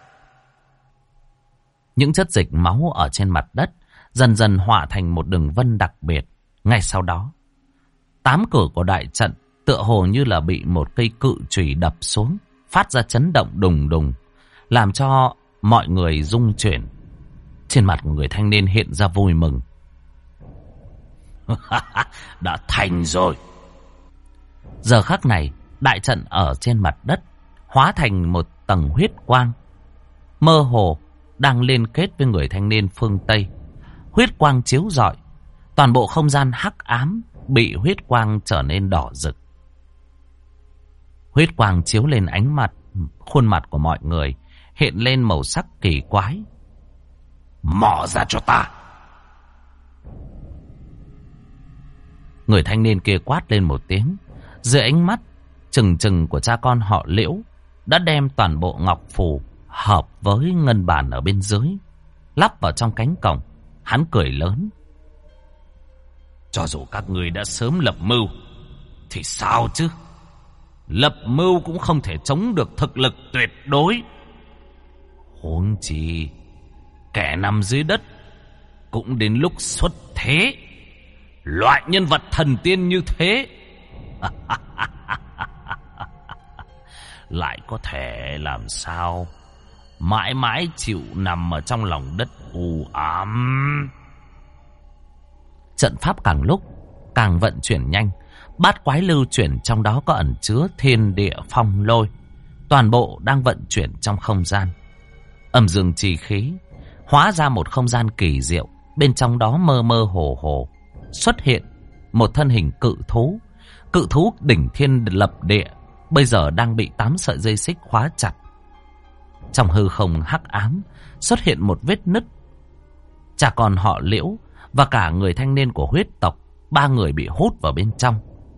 Những chất dịch máu ở trên mặt đất dần dần hòa thành một đường vân đặc biệt. Ngay sau đó, 8 cửa của đại trận tựa hồ như là bị một cây cự chùy đập xuống, phát ra chấn động đùng đùng, làm cho mọi người rung chuyển. Trên mặt của người thanh niên hiện ra vui mừng. Đã thành rồi. Giờ khắc này, đại trận ở trên mặt đất hóa thành một tầng huyết quang, mơ hồ đang liên kết với người thanh niên phương Tây. Huyết quang chiếu rọi, toàn bộ không gian hắc ám bị huyết quang trở nên đỏ rực. Huyết quang chiếu lên ánh mặt, khuôn mặt của mọi người hiện lên màu sắc kỳ quái. Mở ra cho ta. Người thanh niên kia quát lên một tiếng. Dưới ánh mắt trừng trừng của cha con họ Liễu, đã đem toàn bộ ngọc phù hợp với ngân bàn ở bên dưới lắp vào trong cánh cổng. Hắn cười lớn. Cho dù các người đã sớm lập mưu thì sao chứ? Lập mưu cũng không thể chống được thực lực tuyệt đối. Huống chi kẻ nằm dưới đất cũng đến lúc xuất thế. Loại nhân vật thần tiên như thế lại có thể làm sao mãi mãi chịu nằm ở trong lòng đất u ám. Trận pháp càng lúc càng vận chuyển nhanh. Bát quái lưu chuyển trong đó có ẩn chứa thiên địa phong lôi, toàn bộ đang vận chuyển trong không gian. Âm dương chi khí hóa ra một không gian kỳ diệu. Bên trong đó mơ mơ hồ hồ xuất hiện một thân hình cự thú. Cự thú đỉnh thiên lập địa bây giờ đang bị 8 sợi dây xích khóa chặt. Trong hư không hắc ám xuất hiện một vết nứt. Cha con họ Liễu và cả người thanh niên của huyết tộc, 3 người bị hút vào bên trong.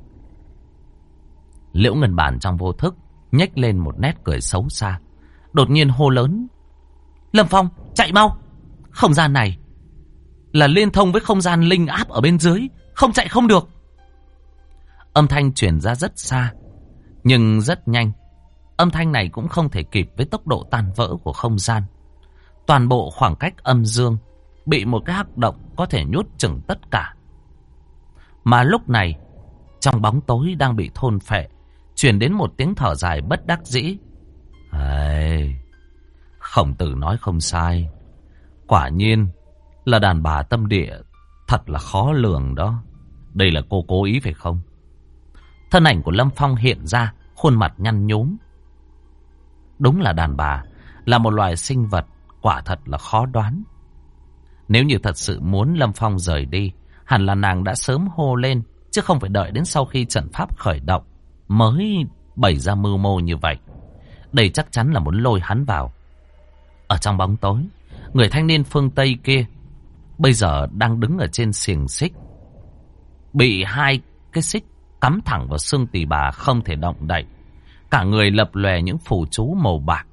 Liễu Ngân Bản trong vô thức nhếch lên một nét cười xấu xa, đột nhiên hô lớn. Lâm Phong, chạy mau. Không gian này là liên thông với không gian linh áp ở bên dưới, không chạy không được. Âm thanh truyền ra rất xa, nhưng rất nhanh. Âm thanh này cũng không thể kịp với tốc độ tan vỡ của không gian. Toàn bộ khoảng cách âm dương bị một cái hắc động có thể nhốt chửng tất cả. Mà lúc này, trong bóng tối đang bị thôn phệ, truyền đến một tiếng thở dài bất đắc dĩ. Khổng Tử nói không sai. Quả nhiên là đàn bà tâm địa thật là khó lường đó. Đây là cô cố ý phải không? Thân ảnh của Lâm Phong hiện ra, khuôn mặt nhăn nhúm. Đúng là đàn bà là một loài sinh vật quả thật là khó đoán. Nếu như thật sự muốn Lâm Phong rời đi, hẳn là nàng đã sớm hô lên, chứ không phải đợi đến sau khi trận pháp khởi động mới bày ra mưu mô như vậy. Đây chắc chắn là muốn lôi hắn vào. Ở trong bóng tối, người thanh niên phương Tây kia bây giờ đang đứng ở trên xiềng xích, bị 2 cái xích cắm thẳng vào xương tỳ bà không thể động đậy. Cả người lập lòe những phù chú màu bạc.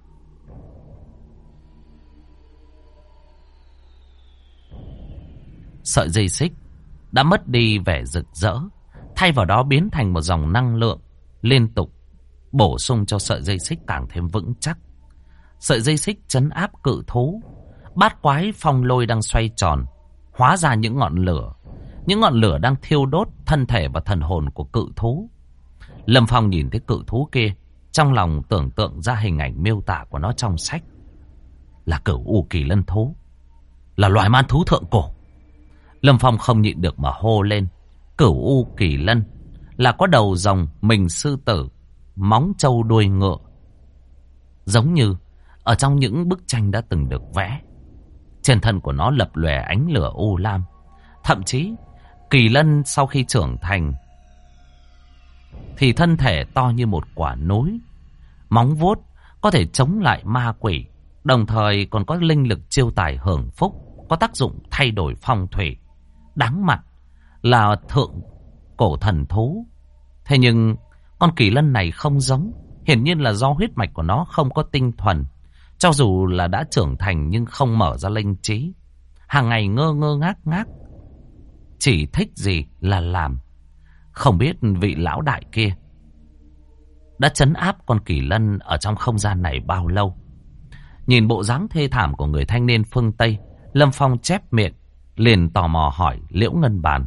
Sợi dây xích đã mất đi vẻ rực rỡ, thay vào đó biến thành một dòng năng lượng liên tục bổ sung cho sợi dây xích càng thêm vững chắc. Sợi dây xích trấn áp cự thú. Bát quái phong lôi đang xoay tròn, hóa ra những ngọn lửa. Những ngọn lửa đang thiêu đốt thân thể và thần hồn của cự thú. Lâm Phong nhìn thấy cự thú kia, trong lòng tưởng tượng ra hình ảnh miêu tả của nó trong sách. Là cửu u kỳ lân thú, là loài man thú thượng cổ. Lâm Phong không nhịn được mà hô lên. Cửu u kỳ lân là có đầu rồng, mình sư tử, móng trâu đuôi ngựa, giống như ở trong những bức tranh đã từng được vẽ. Trên thân của nó lập lòe ánh lửa u lam. Thậm chí kỳ lân sau khi trưởng thành thì thân thể to như một quả núi. Móng vuốt có thể chống lại ma quỷ, đồng thời còn có linh lực chiêu tài hưởng phúc, có tác dụng thay đổi phong thủy. Đáng mặt là thượng cổ thần thú. Thế nhưng con kỳ lân này không giống. Hiển nhiên là do huyết mạch của nó không có tinh thuần. Cho dù là đã trưởng thành nhưng không mở ra linh trí. Hàng ngày ngơ ngơ ngác ngác, chỉ thích gì là làm. Không biết vị lão đại kia đã trấn áp con kỳ lân ở trong không gian này bao lâu. Nhìn bộ dáng thê thảm của người thanh niên phương Tây, Lâm Phong chép miệng, liền tò mò hỏi Liễu Ngân Bàn.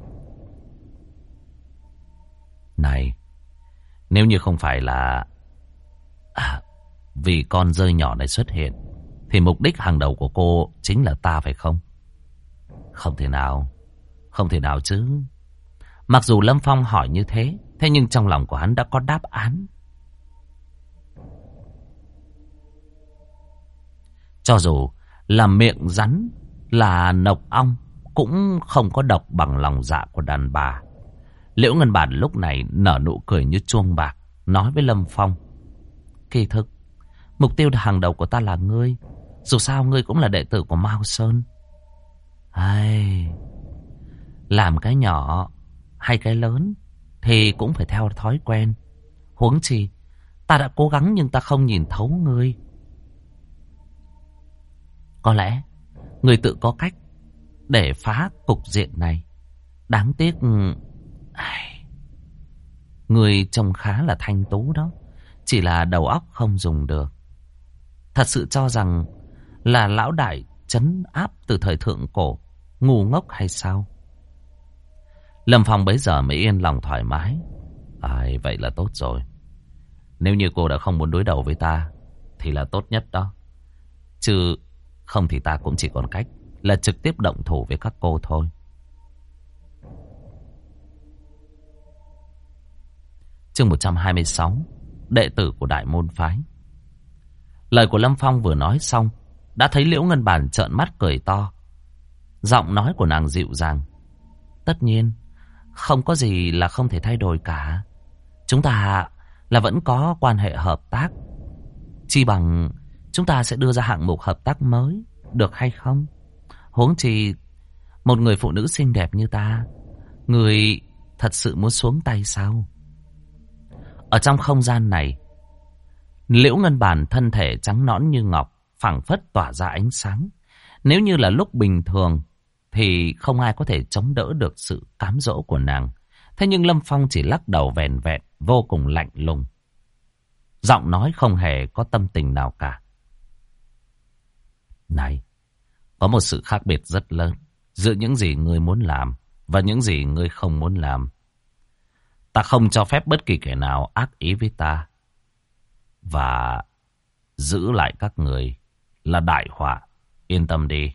Này, nếu như không phải là vì con rơi nhỏ này xuất hiện, thì mục đích hàng đầu của cô chính là ta phải không? Không thể nào, không thể nào chứ. Mặc dù Lâm Phong hỏi như thế, thế nhưng trong lòng của hắn đã có đáp án. Cho dù là miệng rắn, là nọc ong, cũng không có độc bằng lòng dạ của đàn bà. Liễu Ngân Bản lúc này nở nụ cười như chuông bạc, nói với Lâm Phong. Kỳ thực, mục tiêu hàng đầu của ta là ngươi. Dù sao ngươi cũng là đệ tử của Mao Sơn. Ai... làm cái nhỏ hay cái lớn thì cũng phải theo thói quen. Huống chi, ta đã cố gắng nhưng ta không nhìn thấu ngươi. Có lẽ ngươi tự có cách để phá cục diện này. Đáng tiếc, ngươi trông khá là thanh tú đó, chỉ là đầu óc không dùng được. Thật sự cho rằng là lão đại trấn áp từ thời thượng cổ, ngu ngốc hay sao? Lâm Phong bấy giờ mới yên lòng thoải mái. Vậy là tốt rồi. Nếu như cô đã không muốn đối đầu với ta thì là tốt nhất đó. Chứ không thì ta cũng chỉ còn cách là trực tiếp động thủ với các cô thôi. Chương 126, đệ tử của Đại Môn Phái. Lời của Lâm Phong vừa nói xong, đã thấy Liễu Ngân Bản trợn mắt cười to. Giọng nói của nàng dịu dàng. Tất nhiên, không có gì là không thể thay đổi cả. Chúng ta là vẫn có quan hệ hợp tác. Chi bằng chúng ta sẽ đưa ra hạng mục hợp tác mới, được hay không? Huống chi một người phụ nữ xinh đẹp như ta, người thật sự muốn xuống tay sao? Ở trong không gian này, Liễu Ngân Bản thân thể trắng nõn như ngọc, phảng phất tỏa ra ánh sáng. Nếu như là lúc bình thường thì không ai có thể chống đỡ được sự cám dỗ của nàng. Thế nhưng Lâm Phong chỉ lắc đầu vèn vẹn, vô cùng lạnh lùng. Giọng nói không hề có tâm tình nào cả. Này, có một sự khác biệt rất lớn giữa những gì ngươi muốn làm và những gì ngươi không muốn làm. Ta không cho phép bất kỳ kẻ nào ác ý với ta. Và giữ lại các người là đại họa. Yên tâm đi.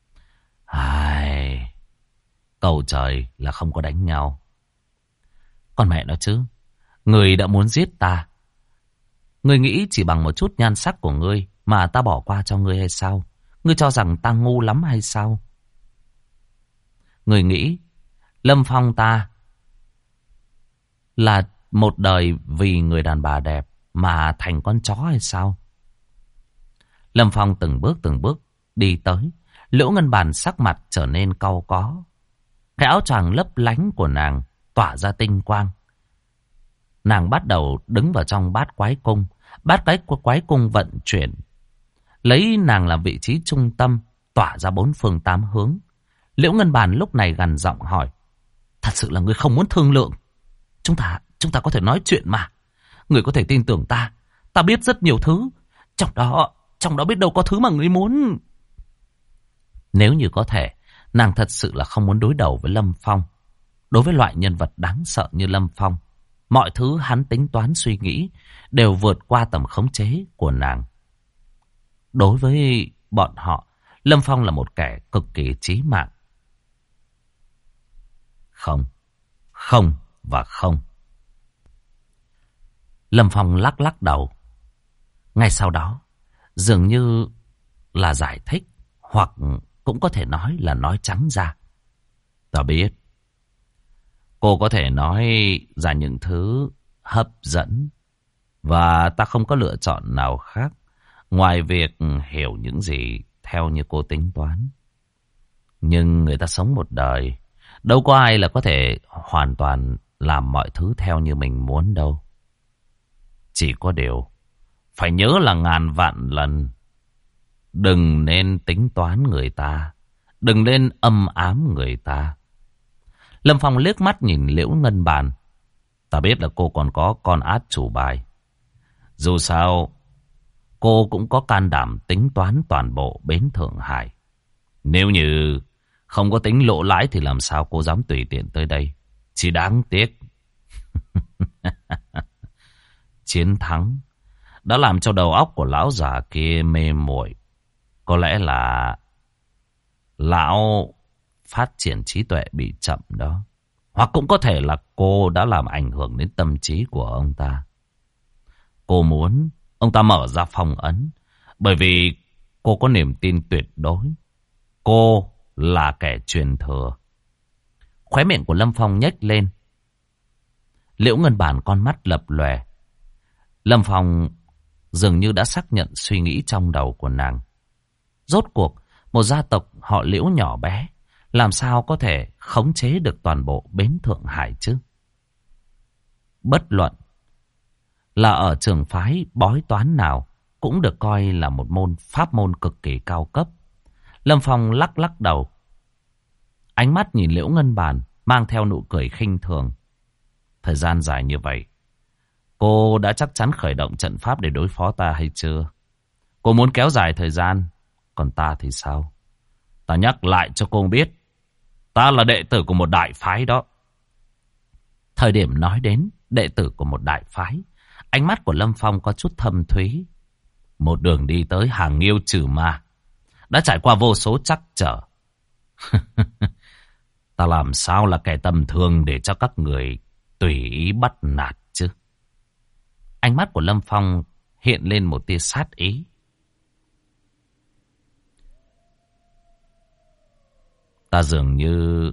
Cầu trời là không có đánh nhau. Còn mẹ nó chứ, người đã muốn giết ta. Ngươi nghĩ chỉ bằng một chút nhan sắc của ngươi mà ta bỏ qua cho ngươi hay sao? Ngươi cho rằng ta ngu lắm hay sao? Ngươi nghĩ Lâm Phong ta là một đời vì người đàn bà đẹp mà thành con chó hay sao? Lâm Phong từng bước đi tới. Liễu Ngân Bàn sắc mặt trở nên cau có. Cái áo choàng lấp lánh của nàng tỏa ra tinh quang, nàng bắt đầu đứng vào trong bát quái cung. Bát quái cung vận chuyển, lấy nàng làm vị trí trung tâm, tỏa ra bốn phương tám hướng. Liễu Ngân Bàn lúc này gằn giọng hỏi: thật sự là ngươi không muốn thương lượng? Chúng ta có thể nói chuyện mà. Ngươi có thể tin tưởng ta. Ta biết rất nhiều thứ. Trong đó biết đâu có thứ mà ngươi muốn. Nếu như có thể, nàng thật sự là không muốn đối đầu với Lâm Phong. Đối với loại nhân vật đáng sợ như Lâm Phong, mọi thứ hắn tính toán suy nghĩ đều vượt qua tầm khống chế của nàng. Đối với bọn họ, Lâm Phong là một kẻ cực kỳ chí mạng. Không, không và không. Lâm Phong lắc lắc đầu. Ngay sau đó, dường như là giải thích, hoặc cũng có thể nói là nói trắng ra. Ta biết, cô có thể nói ra những thứ hấp dẫn, và ta không có lựa chọn nào khác ngoài việc hiểu những gì theo như cô tính toán. Nhưng người ta sống một đời, đâu có ai là có thể hoàn toàn làm mọi thứ theo như mình muốn đâu. Chỉ có điều, phải nhớ là ngàn vạn lần, đừng nên tính toán người ta, đừng nên âm ám người ta. Lâm Phong liếc mắt nhìn Liễu Ngân Bàn. Ta biết là cô còn có con át chủ bài. Dù sao, cô cũng có can đảm tính toán toàn bộ bến Thượng Hải. Nếu như không có tính lộ lãi thì làm sao cô dám tùy tiện tới đây. Chỉ đáng tiếc. Chiến thắng đã làm cho đầu óc của lão già kia mê muội. Có lẽ là lão phát triển trí tuệ bị chậm đó. Hoặc cũng có thể là cô đã làm ảnh hưởng đến tâm trí của ông ta. Cô muốn ông ta mở ra phong ấn, bởi vì cô có niềm tin tuyệt đối. Cô là kẻ truyền thừa. Khóe miệng của Lâm Phong nhếch lên. Liễu Ngân Bàn con mắt lập lòe. Lâm Phong dường như đã xác nhận suy nghĩ trong đầu của nàng. Rốt cuộc, một gia tộc họ Liễu nhỏ bé làm sao có thể khống chế được toàn bộ bến Thượng Hải chứ? Bất luận là ở trường phái bói toán nào cũng được coi là một pháp môn cực kỳ cao cấp. Lâm Phong lắc lắc đầu. Ánh mắt nhìn Liễu Ngân Bàn mang theo nụ cười khinh thường. Thời gian dài như vậy, cô đã chắc chắn khởi động trận pháp để đối phó ta hay chưa? Cô muốn kéo dài thời gian, còn ta thì sao? Ta nhắc lại cho cô biết, ta là đệ tử của một đại phái đó. Thời điểm nói đến đệ tử của một đại phái, ánh mắt của Lâm Phong có chút thâm thúy. Một đường đi tới hàng Nghiêu trừ ma, đã trải qua vô số trắc trở. Ta làm sao là kẻ tầm thường để cho các người tùy ý bắt nạt chứ? Ánh mắt của Lâm Phong hiện lên một tia sát ý. Ta dường như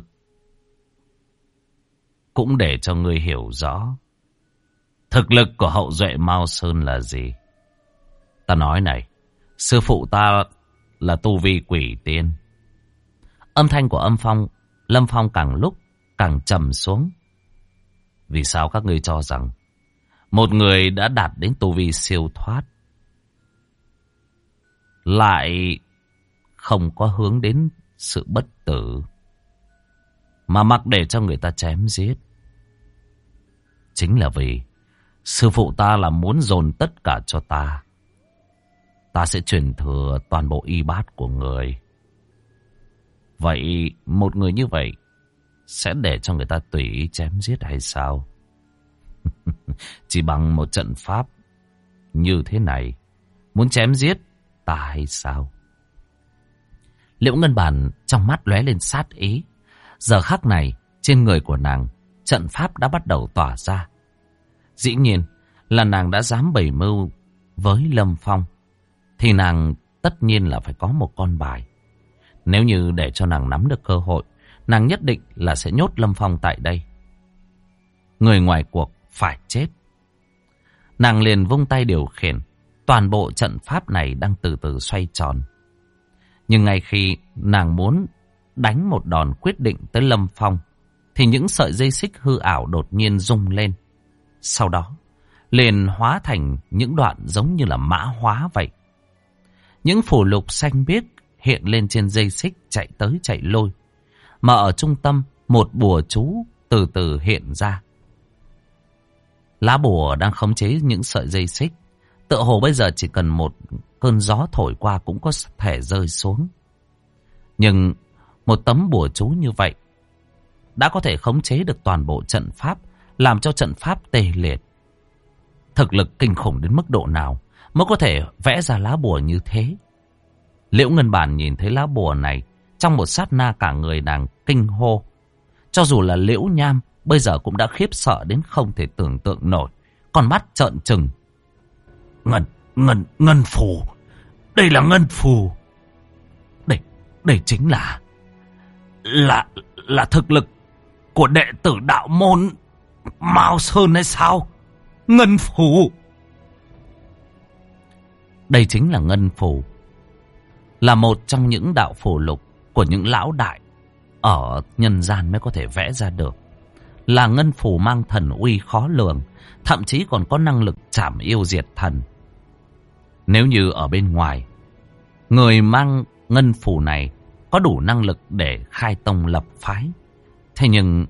cũng để cho ngươi hiểu rõ thực lực của hậu duệ Mao Sơn là gì. Ta nói này, sư phụ ta là tu vi quỷ tiên. Âm thanh của Lâm Phong càng lúc càng trầm xuống. Vì sao các ngươi cho rằng một người đã đạt đến tu vi siêu thoát lại không có hướng đến sự bất tử, mà mặc để cho người ta chém giết? Chính là vì sư phụ ta là muốn dồn tất cả cho ta. Ta sẽ truyền thừa toàn bộ y bát của người. Vậy một người như vậy sẽ để cho người ta tùy ý chém giết hay sao? Chỉ bằng một trận pháp như thế này, muốn chém giết ta hay sao? Liễu Ngân Bàn trong mắt lóe lên sát ý. Giờ khắc này, trên người của nàng, trận pháp đã bắt đầu tỏa ra. Dĩ nhiên là nàng đã dám bày mưu với Lâm Phong, thì nàng tất nhiên là phải có một con bài. Nếu như để cho nàng nắm được cơ hội, nàng nhất định là sẽ nhốt Lâm Phong tại đây. Người ngoài cuộc phải chết. Nàng liền vung tay điều khiển. Toàn bộ trận pháp này đang từ từ xoay tròn. Nhưng ngay khi nàng muốn đánh một đòn quyết định tới Lâm Phong, thì những sợi dây xích hư ảo đột nhiên rung lên. Sau đó, liền hóa thành những đoạn giống như là mã hóa vậy. Những phù lục xanh biếc hiện lên trên dây xích chạy tới chạy lui. Mà ở trung tâm, một bùa chú từ từ hiện ra. Lá bùa đang khống chế những sợi dây xích. Tựa hồ bây giờ chỉ cần một cơn gió thổi qua cũng có thể rơi xuống. Nhưng một tấm bùa chú như vậy đã có thể khống chế được toàn bộ trận pháp, làm cho trận pháp tê liệt. Thực lực kinh khủng đến mức độ nào mới có thể vẽ ra lá bùa như thế. Liễu Ngân Bàn nhìn thấy lá bùa này, trong một sát na cả người nàng kinh hô. Cho dù là Liễu Nham bây giờ cũng đã khiếp sợ đến không thể tưởng tượng nổi, con mắt trợn trừng. Ngân phù, đây là ngân phù. Đây chính là thực lực của đệ tử đạo môn Mao Sơn hay sao? Ngân phù. Đây chính là ngân phù, là một trong những đạo phù lục của những lão đại ở nhân gian mới có thể vẽ ra được. Là ngân phù mang thần uy khó lường, thậm chí còn có năng lực trảm yêu diệt thần. Nếu như ở bên ngoài, người mang ngân phù này có đủ năng lực để khai tông lập phái. Thế nhưng,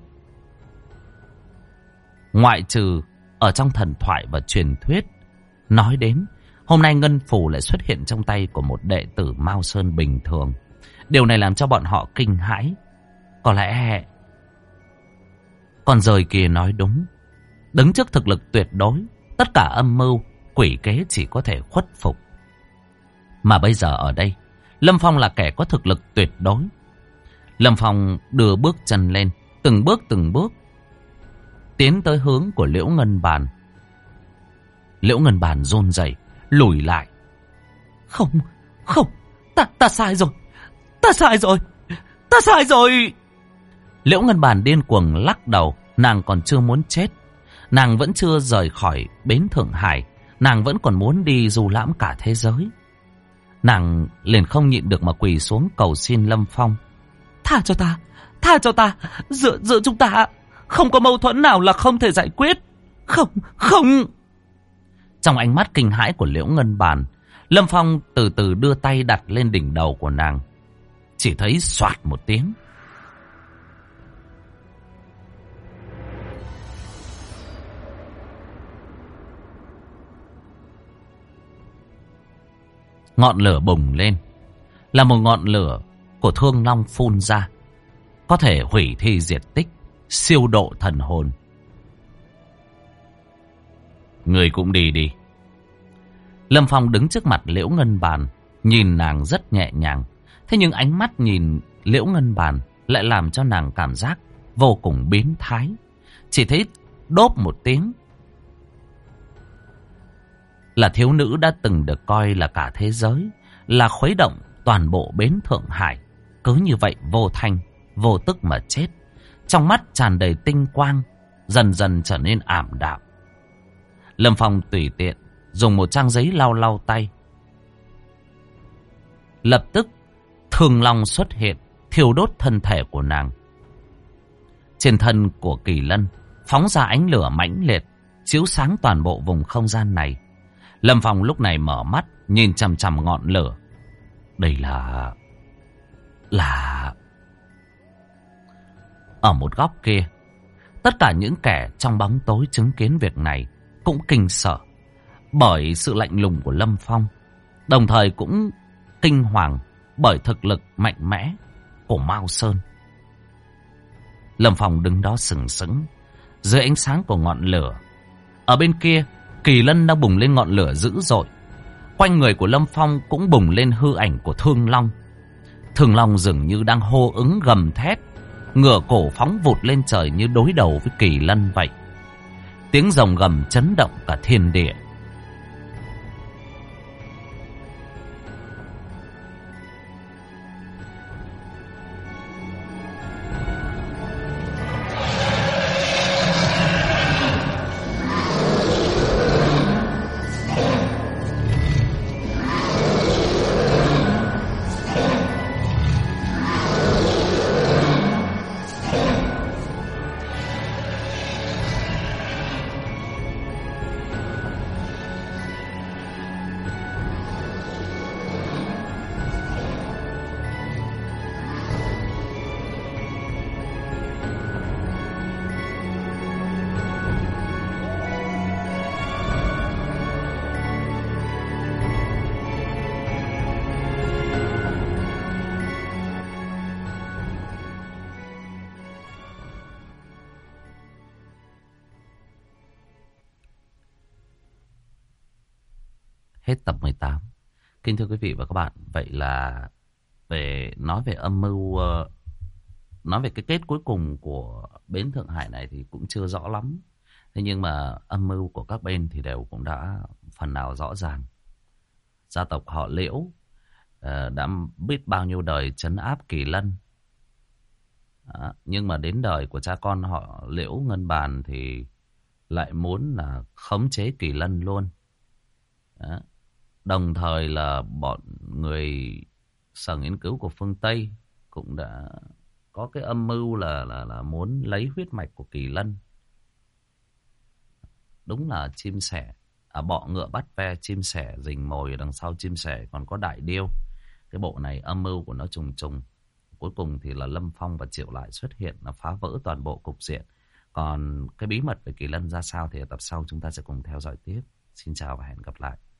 ngoại trừ ở trong thần thoại và truyền thuyết nói đến, hôm nay ngân phù lại xuất hiện trong tay của một đệ tử Mao Sơn bình thường. Điều này làm cho bọn họ kinh hãi. Có lẽ con rời kia nói đúng. Đứng trước thực lực tuyệt đối, tất cả âm mưu, quỷ kế chỉ có thể khuất phục. Mà bây giờ ở đây, Lâm Phong là kẻ có thực lực tuyệt đối. Lâm Phong đưa bước chân lên, từng bước tiến tới hướng của Liễu Ngân Bàn. Liễu Ngân Bàn run rẩy lùi lại. Không, ta sai rồi, ta sai rồi. Liễu Ngân Bàn điên cuồng lắc đầu. Nàng còn chưa muốn chết, nàng vẫn chưa rời khỏi bến Thượng Hải, nàng vẫn còn muốn đi du lãm cả thế giới. Nàng liền không nhịn được mà quỳ xuống cầu xin Lâm Phong. Tha cho ta, giữa chúng ta không có mâu thuẫn nào là không thể giải quyết. Không. Trong ánh mắt kinh hãi của Liễu Ngân Bàn, Lâm Phong từ từ đưa tay đặt lên đỉnh đầu của nàng. Chỉ thấy xoạt một tiếng, ngọn lửa bùng lên. Là một ngọn lửa của Thương Long phun ra, có thể hủy thi diệt tích, siêu độ thần hồn. Người cũng đi. Lâm Phong đứng trước mặt Liễu Ngân Bàn, nhìn nàng rất nhẹ nhàng. Thế nhưng ánh mắt nhìn Liễu Ngân Bàn lại làm cho nàng cảm giác vô cùng biến thái. Chỉ thấy đốp một tiếng, là thiếu nữ đã từng được coi là cả thế giới, là khuấy động toàn bộ bến Thượng Hải, cứ như vậy vô thanh vô tức mà chết. Trong mắt tràn đầy tinh quang, dần dần trở nên ảm đạm. Lâm Phong tùy tiện dùng một trang giấy lau tay. Lập tức Thương Long xuất hiện, thiêu đốt thân thể của nàng. Trên thân của Kỳ Lân phóng ra ánh lửa mãnh liệt, chiếu sáng toàn bộ vùng không gian này. Lâm Phong lúc này mở mắt, nhìn chằm chằm ngọn lửa. Đây là... Ở một góc kia, tất cả những kẻ trong bóng tối chứng kiến việc này cũng kinh sợ bởi sự lạnh lùng của Lâm Phong, đồng thời cũng kinh hoàng bởi thực lực mạnh mẽ của Mao Sơn. Lâm Phong đứng đó sừng sững dưới ánh sáng của ngọn lửa. Ở bên kia, Kỳ Lân đang bùng lên ngọn lửa dữ dội. Quanh người của Lâm Phong cũng bùng lên hư ảnh của Thương Long. Thương Long dường như đang hô ứng gầm thét, ngửa cổ phóng vụt lên trời như đối đầu với Kỳ Lân vậy. Tiếng rồng gầm chấn động cả thiên địa. Hết tập 18. Kính thưa quý vị và các bạn, vậy là nói về âm mưu, nói về cái kết cuối cùng của bến Thượng Hải này thì cũng chưa rõ lắm. Thế nhưng mà âm mưu của các bên thì đều cũng đã phần nào rõ ràng. Gia tộc họ Liễu đã biết bao nhiêu đời trấn áp Kỳ Lân. Đó. Nhưng mà đến đời của cha con họ Liễu Ngân Bàn thì lại muốn là khống chế Kỳ Lân luôn. Đó. Đồng thời là bọn người Sở Nghiên cứu của phương Tây cũng đã có cái âm mưu là muốn lấy huyết mạch của Kỳ Lân. Đúng là chim sẻ, bọ ngựa bắt ve, chim sẻ rình mồi, đằng sau chim sẻ còn có đại điêu. Cái bộ này âm mưu của nó trùng trùng. Cuối cùng thì là Lâm Phong và Triệu Lại xuất hiện, nó phá vỡ toàn bộ cục diện. Còn cái bí mật về Kỳ Lân ra sao thì ở tập sau chúng ta sẽ cùng theo dõi tiếp. Xin chào và hẹn gặp lại.